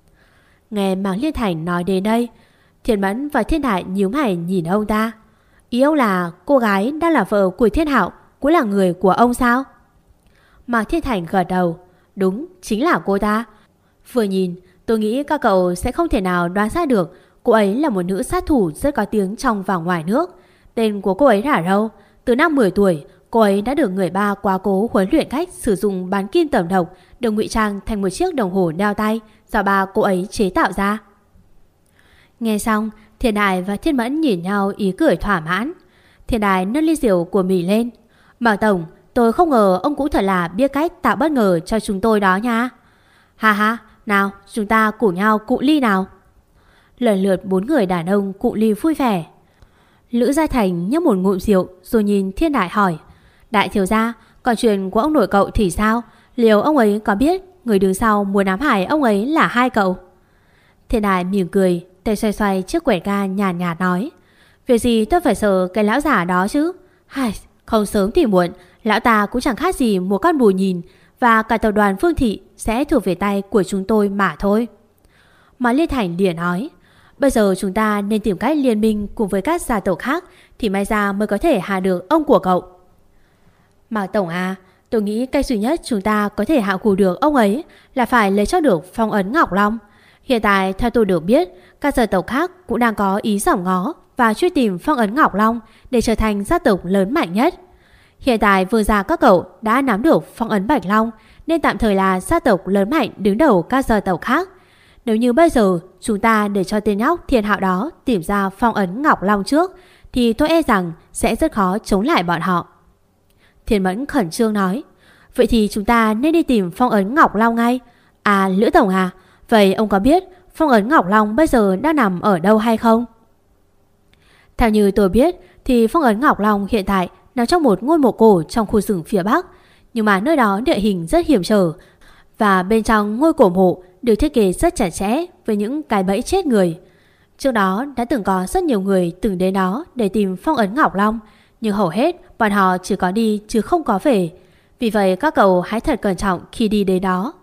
Nghe Mạc Liên Thành nói đến đây, Thiên Mẫn và Thiên Đại nhíu mày nhìn ông ta. Ý ông là cô gái đang là vợ của Thiên Hạo cũng là người của ông sao? Mạc Thiên Thành gật đầu. Đúng, chính là cô ta. Vừa nhìn, tôi nghĩ các cậu sẽ không thể nào đoán ra được cô ấy là một nữ sát thủ rất có tiếng trong và ngoài nước. Tên của cô ấy là Râu. Từ năm 10 tuổi, cô ấy đã được người ba quá cố huấn luyện cách sử dụng bán kim tẩm độc được ngụy trang thành một chiếc đồng hồ đeo tay do ba cô ấy chế tạo ra. Nghe xong, Thiên Đại và Thiên Mẫn nhìn nhau ý cười thỏa mãn. Thiên Đại nâng ly rượu của mình lên. Mạc Tổng, tôi không ngờ ông cũng thật là biết cách tạo bất ngờ cho chúng tôi đó nha. Ha ha, nào chúng ta cùng nhau cụng ly nào. Lần lượt 4 người đàn ông cụng ly vui vẻ. Lữ Gia Thành nhấp một ngụm rượu rồi nhìn Thiên Đại hỏi. Đại thiếu gia, còn chuyện của ông nội cậu thì sao? Liệu ông ấy có biết người đứng sau muốn ám hại ông ấy là hai cậu? Thiên Đại mỉm cười, tay xoay xoay chiếc quẹt ga nhàn nhạt nói. Việc gì tôi phải sợ cái lão giả đó chứ? Hay, không sớm thì muộn, lão ta cũng chẳng khác gì một con bù nhìn, và cả tập đoàn Phương Thị sẽ thuộc về tay của chúng tôi mà thôi. Mà Liên Thành liền nói. Bây giờ chúng ta nên tìm cách liên minh cùng với các gia tộc khác thì may ra mới có thể hạ được ông của cậu. Mạc Tổng à, tôi nghĩ cách duy nhất chúng ta có thể hạ gục được ông ấy là phải lấy cho được phong ấn Ngọc Long. Hiện tại theo tôi được biết, các gia tộc khác cũng đang có ý giỏng ngó và truy tìm phong ấn Ngọc Long để trở thành gia tộc lớn mạnh nhất. Hiện tại Vương gia các cậu đã nắm được phong ấn Bạch Long, nên tạm thời là gia tộc lớn mạnh đứng đầu các gia tộc khác. Nếu như bây giờ chúng ta để cho tên nhóc Thiên Hạo đó tìm ra phong ấn Ngọc Long trước, thì tôi e rằng sẽ rất khó chống lại bọn họ. Thiên Mẫn khẩn trương nói. Vậy thì chúng ta nên đi tìm phong ấn Ngọc Long ngay. À, Lữ Tổng à, vậy ông có biết phong ấn Ngọc Long bây giờ đang nằm ở đâu hay không? Theo như tôi biết thì phong ấn Ngọc Long hiện tại nằm trong một ngôi mộ cổ trong khu rừng phía Bắc. Nhưng mà nơi đó địa hình rất hiểm trở, và bên trong ngôi cổ mộ được thiết kế rất chặt chẽ với những cái bẫy chết người. Trước đó đã từng có rất nhiều người từng đến đó để tìm phong ấn Ngọc Long, nhưng hầu hết bọn họ chỉ có đi chứ không có về. Vì vậy các cậu hãy thật cẩn trọng khi đi đến đó.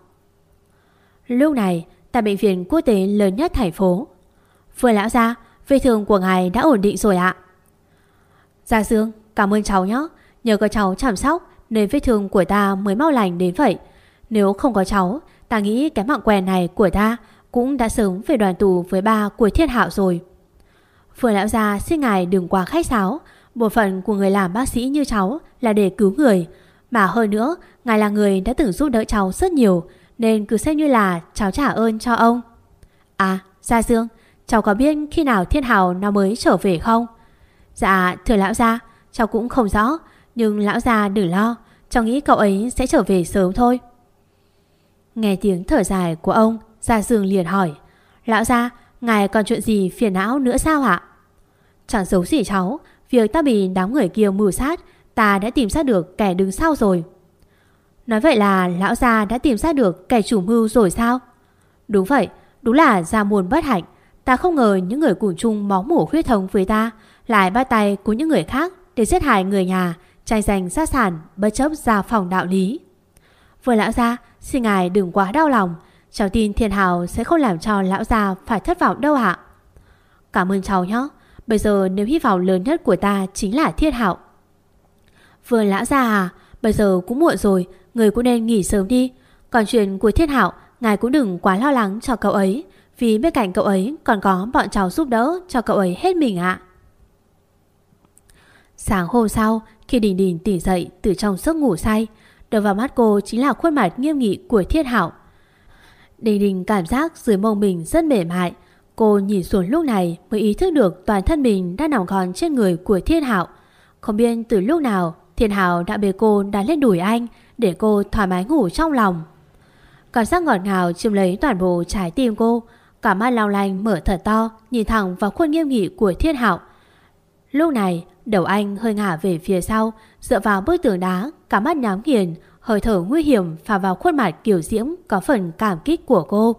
Lúc này tại bệnh viện quốc tế lớn nhất thành phố, Phương lão gia, vết thương của ngài đã ổn định rồi ạ. Gia Dương, cảm ơn cháu nhé. Nhờ có cháu chăm sóc nên vết thương của ta mới mau lành đến vậy. Nếu không có cháu, ta nghĩ cái mạng quèn này của ta cũng đã sớm về đoàn tù với ba của Thiên Hạo rồi. Phương lão gia xin ngài đừng quá khách sáo. Một phần của người làm bác sĩ như cháu là để cứu người, mà hơn nữa ngài là người đã từng giúp đỡ cháu rất nhiều, nên cứ xem như là cháu trả ơn cho ông. À, Gia Dương, cháu có biết khi nào Thiên Hạo nó mới trở về không? Dạ thưa lão gia, cháu cũng không rõ, nhưng lão gia đừng lo, cháu nghĩ cậu ấy sẽ trở về sớm thôi. Nghe tiếng thở dài của ông, Gia Dương liền hỏi. Lão gia, ngài còn chuyện gì phiền não nữa sao ạ? Chẳng giấu gì cháu, việc ta bị đám người kia mưu sát, ta đã tìm ra được kẻ đứng sau rồi. Nói vậy là lão gia đã tìm ra được kẻ chủ mưu rồi sao? Đúng vậy, đúng là gia môn bất hạnh. Ta không ngờ những người cùng chung máu mủ huyết thống với ta lại bắt tay của những người khác để giết hại người nhà, tranh giành gia sản bất chấp gia phòng đạo lý. Vừa lão gia, xin ngài đừng quá đau lòng. Cháu tin Thiên Hạo sẽ không làm cho lão gia phải thất vọng đâu ạ. Cảm ơn cháu nhé. Bây giờ nếu hy vọng lớn nhất của ta chính là Thiên Hạo. Vừa lão gia à, bây giờ cũng muộn rồi, người cũng nên nghỉ sớm đi. Còn chuyện của Thiên Hạo, ngài cũng đừng quá lo lắng cho cậu ấy, vì bên cạnh cậu ấy còn có bọn cháu giúp đỡ cho cậu ấy hết mình ạ. Sáng hôm sau, khi Đình Đình tỉnh dậy từ trong giấc ngủ say, đập vào mắt cô chính là khuôn mặt nghiêm nghị của Thiên Hạo. Đình Đình cảm giác dưới mông mình rất mềm mại. Cô nhìn xuống lúc này mới ý thức được toàn thân mình đang nằm gọn trên người của Thiên Hạo. Không biết từ lúc nào Thiên Hạo đã bế cô đặt lên đùi anh để cô thoải mái ngủ trong lòng. Cảm giác ngọt ngào chiếm lấy toàn bộ trái tim cô. Cả mắt long lanh mở thật to, nhìn thẳng vào khuôn nghiêm nghị của Thiên Hạo. Lúc này đầu anh hơi ngả về phía sau, dựa vào bức tường đá, cả mắt nhắm nghiền, hơi thở nguy hiểm phả vào khuôn mặt kiều diễm có phần cảm kích của cô.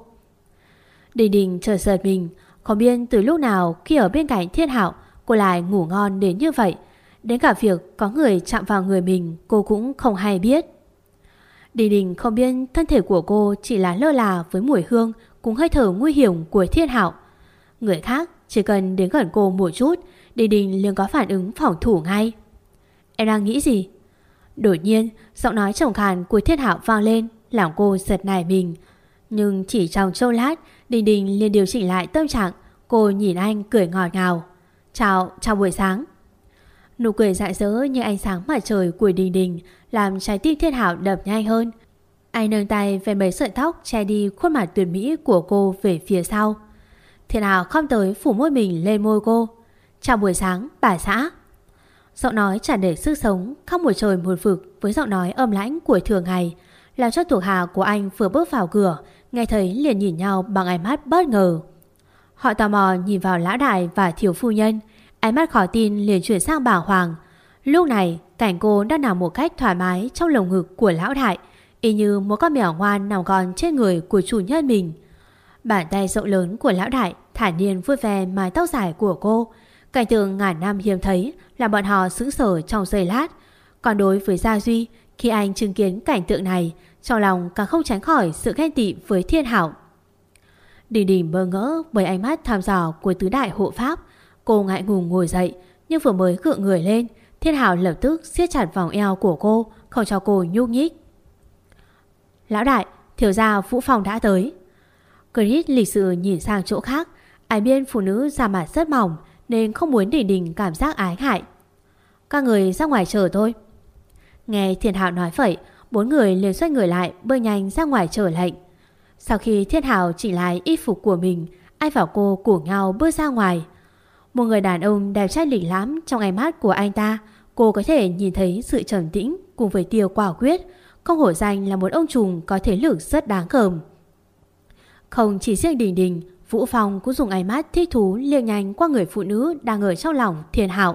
Đình Đình chợt giật mình, không biết từ lúc nào khi ở bên cạnh Thiên Hạo cô lại ngủ ngon đến như vậy. Đến cả việc có người chạm vào người mình cô cũng không hay biết. Đình Đình không biết thân thể của cô chỉ là lơ là với mùi hương cùng hơi thở nguy hiểm của Thiên Hạo. Người khác chỉ cần đến gần cô một chút, Đình Đình liền có phản ứng phòng thủ ngay. Em đang nghĩ gì? Đột nhiên giọng nói trầm khàn của Thiên Hạo vang lên, làm cô giật nảy mình. Nhưng chỉ trong chốc lát, Đình Đình liền điều chỉnh lại tâm trạng. Cô nhìn anh cười ngọt ngào. Chào buổi sáng. Nụ cười rạng rỡ như ánh sáng mặt trời của Đình Đình làm trái tim Thiên Hạo đập nhanh hơn. Anh nâng tay về mấy sợi tóc che đi khuôn mặt tuyệt mỹ của cô về phía sau. Thiên Hạo khom tới phủ môi mình lên môi cô. Chào buổi sáng bà xã. Giọng nói tràn đầy sức sống, khác một trời một vực với giọng nói âm lãnh của thường ngày, làm cho thuộc hạ của anh vừa bước vào cửa nghe thấy liền nhìn nhau bằng ánh mắt bất ngờ. Họ tò mò nhìn vào lão đại và thiếu phu nhân, ánh mắt khó tin liền chuyển sang bà Hoàng. Lúc này cảnh cô đang nằm một cách thoải mái trong lồng ngực của lão đại, y như một con mèo ngoan nằm gọn trên người của chủ nhân mình. Bàn tay rộng lớn của lão đại thản nhiên vuốt ve mái tóc dài của cô. Cảnh tượng ngàn năm hiếm thấy làm bọn họ sững sờ trong giây lát. Còn đối với Gia Duy, khi anh chứng kiến cảnh tượng này, trong lòng càng không tránh khỏi sự ghen tị với Thiên Hạo. Đình Đình bơ ngỡ bởi ánh mắt thăm dò của tứ đại hộ pháp. Cô ngại ngùng ngồi dậy, nhưng vừa mới gượng người lên, Thiên Hạo lập tức siết chặt vòng eo của cô, không cho cô nhúc nhích. Lão đại, thiếu gia Vũ Phong đã tới. Chris lịch sự nhìn sang chỗ khác. Ai biết phụ nữ da mặt rất mỏng nên không muốn Đình Đình cảm giác ái ngại. Các người ra ngoài chờ tôi. Nghe Thiên Hạo nói vậy, bốn người liền xoay người lại bước nhanh ra ngoài chờ lệnh. Sau khi Thiên Hạo chỉnh lại y phục của mình, anh và cô cùng nhau bước ra ngoài. Một người đàn ông đẹp trai lịch lãm, trong ánh mắt của anh ta cô có thể nhìn thấy sự trầm tĩnh cùng với tia quả quyết, không hổ danh là một ông trùm có thế lực rất đáng gờm. Không chỉ riêng Đình Đình, Vũ Phong cũng dùng ánh mắt thích thú liếc nhanh qua người phụ nữ đang ở trong lòng Thiên Hạo.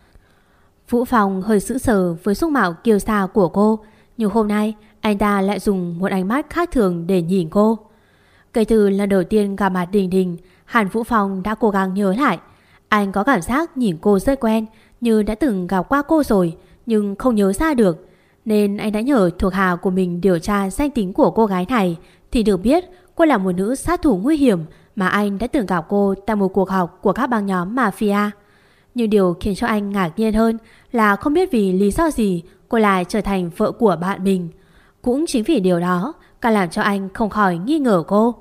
Vũ Phong hơi sững sờ với dung mạo kiêu sa của cô, nhưng hôm nay anh ta lại dùng một ánh mắt khác thường để nhìn cô. Kể từ lần đầu tiên gặp mặt Đình Đình, hẳn Vũ Phong đã cố gắng nhớ lại. Anh có cảm giác nhìn cô rất quen, như đã từng gặp qua cô rồi, nhưng không nhớ ra được. Nên anh đã nhờ thuộc hạ của mình điều tra danh tính của cô gái này, thì được biết cô là một nữ sát thủ nguy hiểm mà anh đã từng gặp cô tại một cuộc họp của các băng nhóm mafia. Nhưng điều khiến cho anh ngạc nhiên hơn là không biết vì lý do gì cô lại trở thành vợ của bạn mình. Cũng chính vì điều đó càng làm cho anh không khỏi nghi ngờ cô.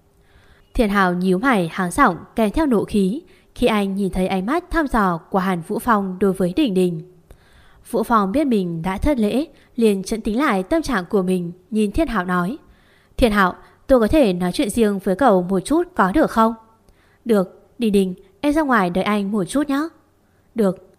Thiên Hạo nhíu mày háng giọng kèm theo nộ khí khi anh nhìn thấy ánh mắt thăm dò của Hàn Vũ Phong đối với Đình Đình. Vũ Phong biết mình đã thất lễ, liền chấn tĩnh lại tâm trạng của mình, nhìn Thiên Hạo nói: Thiên Hạo, tôi có thể nói chuyện riêng với cậu một chút có được không? Được, Đình Đình, em ra ngoài đợi anh một chút nhé. Được.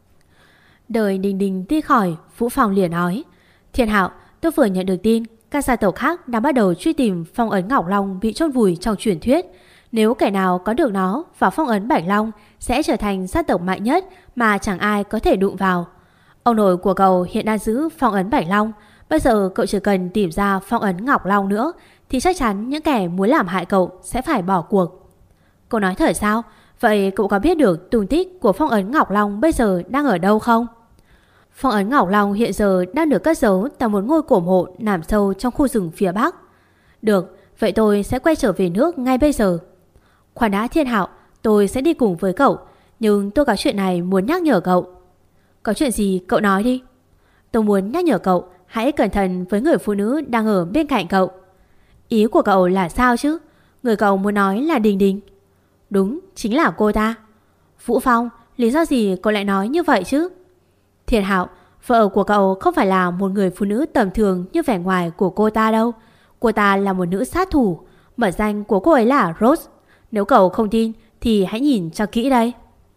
Đợi Đình Đình đi khỏi, Vũ Phong liền nói: Thiên Hạo, tôi vừa nhận được tin các gia tộc khác đang bắt đầu truy tìm phong ấn Ngọc Long bị chôn vùi trong truyền thuyết. Nếu kẻ nào có được nó và phong ấn Bạch Long sẽ trở thành gia tộc mạnh nhất mà chẳng ai có thể đụng vào. Ông nội của cậu hiện đang giữ phong ấn Bạch Long. Bây giờ cậu chỉ cần tìm ra phong ấn Ngọc Long nữa thì chắc chắn những kẻ muốn làm hại cậu sẽ phải bỏ cuộc. Cậu nói thật sao? Vậy cậu có biết được tung tích của phong ấn Ngọc Long bây giờ đang ở đâu không? Phong ấn Ngọc Long hiện giờ đang được cất giấu tại một ngôi cổ mộ nằm sâu trong khu rừng phía Bắc. Được, vậy tôi sẽ quay trở về nước ngay bây giờ. Khoan đã Thiên Hạo, tôi sẽ đi cùng với cậu, nhưng tôi có chuyện này muốn nhắc nhở cậu. Có chuyện gì cậu nói đi. Tôi muốn nhắc nhở cậu hãy cẩn thận với người phụ nữ đang ở bên cạnh cậu. Ý của cậu là sao chứ? Người cậu muốn nói là Đình Đình. Đúng, chính là cô ta. Vũ Phong, lý do gì cậu lại nói như vậy chứ? Thiên Hạo, vợ của cậu không phải là một người phụ nữ tầm thường như vẻ ngoài của cô ta đâu. Cô ta là một nữ sát thủ. Mật danh của cô ấy là Rose. Nếu cậu không tin thì hãy nhìn cho kỹ đây.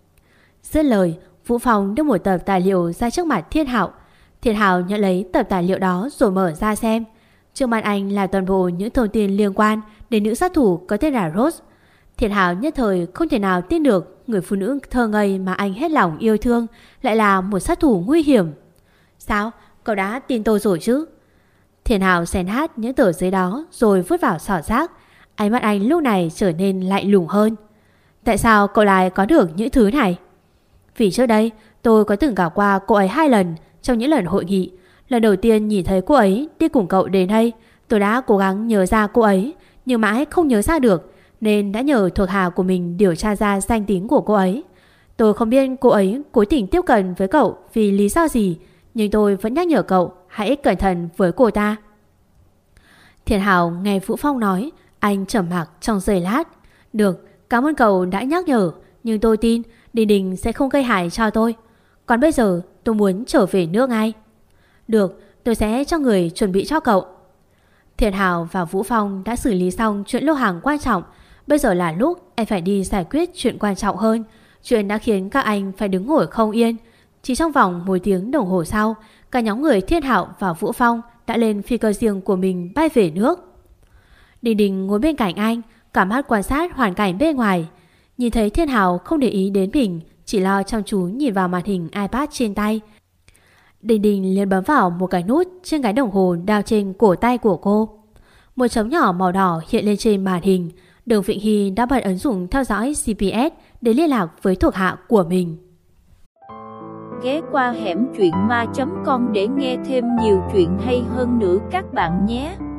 Dứt lời, Vũ Phong đưa một tập tài liệu ra trước mặt Thiên Hạo. Thiên Hạo nhận lấy tập tài liệu đó rồi mở ra xem. Trước mặt anh là toàn bộ những thông tin liên quan đến nữ sát thủ có tên là Rose. Thiên Hạo nhất thời không thể nào tin được người phụ nữ thơ ngây mà anh hết lòng yêu thương lại là một sát thủ nguy hiểm. Sao? Cậu đã tin tôi rồi chứ? Thiên Hạo xén hát những tờ giấy đó rồi vứt vào xỏ rác. Ánh mắt anh lúc này trở nên lạnh lùng hơn. Tại sao cậu lại có được những thứ này? Vì trước đây tôi có từng gặp qua cô ấy 2 lần trong những lần hội nghị. Lần đầu tiên nhìn thấy cô ấy đi cùng cậu đến đây, tôi đã cố gắng nhớ ra cô ấy nhưng mãi không nhớ ra được, nên đã nhờ thuộc hạ của mình điều tra ra danh tính của cô ấy. Tôi không biết cô ấy cố tình tiếp cận với cậu vì lý do gì, nhưng tôi vẫn nhắc nhở cậu hãy cẩn thận với cô ta. Thiên Hạo nghe Vũ Phong nói, anh trầm mặc trong giây lát. Được, cảm ơn cậu đã nhắc nhở, nhưng tôi tin Đình Đình sẽ không gây hại cho tôi. Còn bây giờ tôi muốn trở về nước ngay. Được, tôi sẽ cho người chuẩn bị cho cậu. Thiên Hạo và Vũ Phong đã xử lý xong chuyện lô hàng quan trọng. Bây giờ là lúc em phải đi giải quyết chuyện quan trọng hơn. Chuyện đã khiến các anh phải đứng ngồi không yên. Chỉ trong vòng 1 tiếng đồng hồ sau, cả nhóm người Thiên Hạo và Vũ Phong đã lên phi cơ riêng của mình bay về nước. Đình Đình ngồi bên cạnh anh, cả mắt quan sát hoàn cảnh bên ngoài. Nhìn thấy Thiên Hạo không để ý đến mình, chỉ lo chăm chú nhìn vào màn hình iPad trên tay. Đình Đình liền bấm vào một cái nút trên cái đồng hồ đeo trên cổ tay của cô. Một chấm nhỏ màu đỏ hiện lên trên màn hình. Đường Vịnh Hy đã bật ứng dụng theo dõi GPS để liên lạc với thuộc hạ của mình. Ghé qua hẻm truyện ma.com để nghe thêm nhiều chuyện hay hơn nữa các bạn nhé.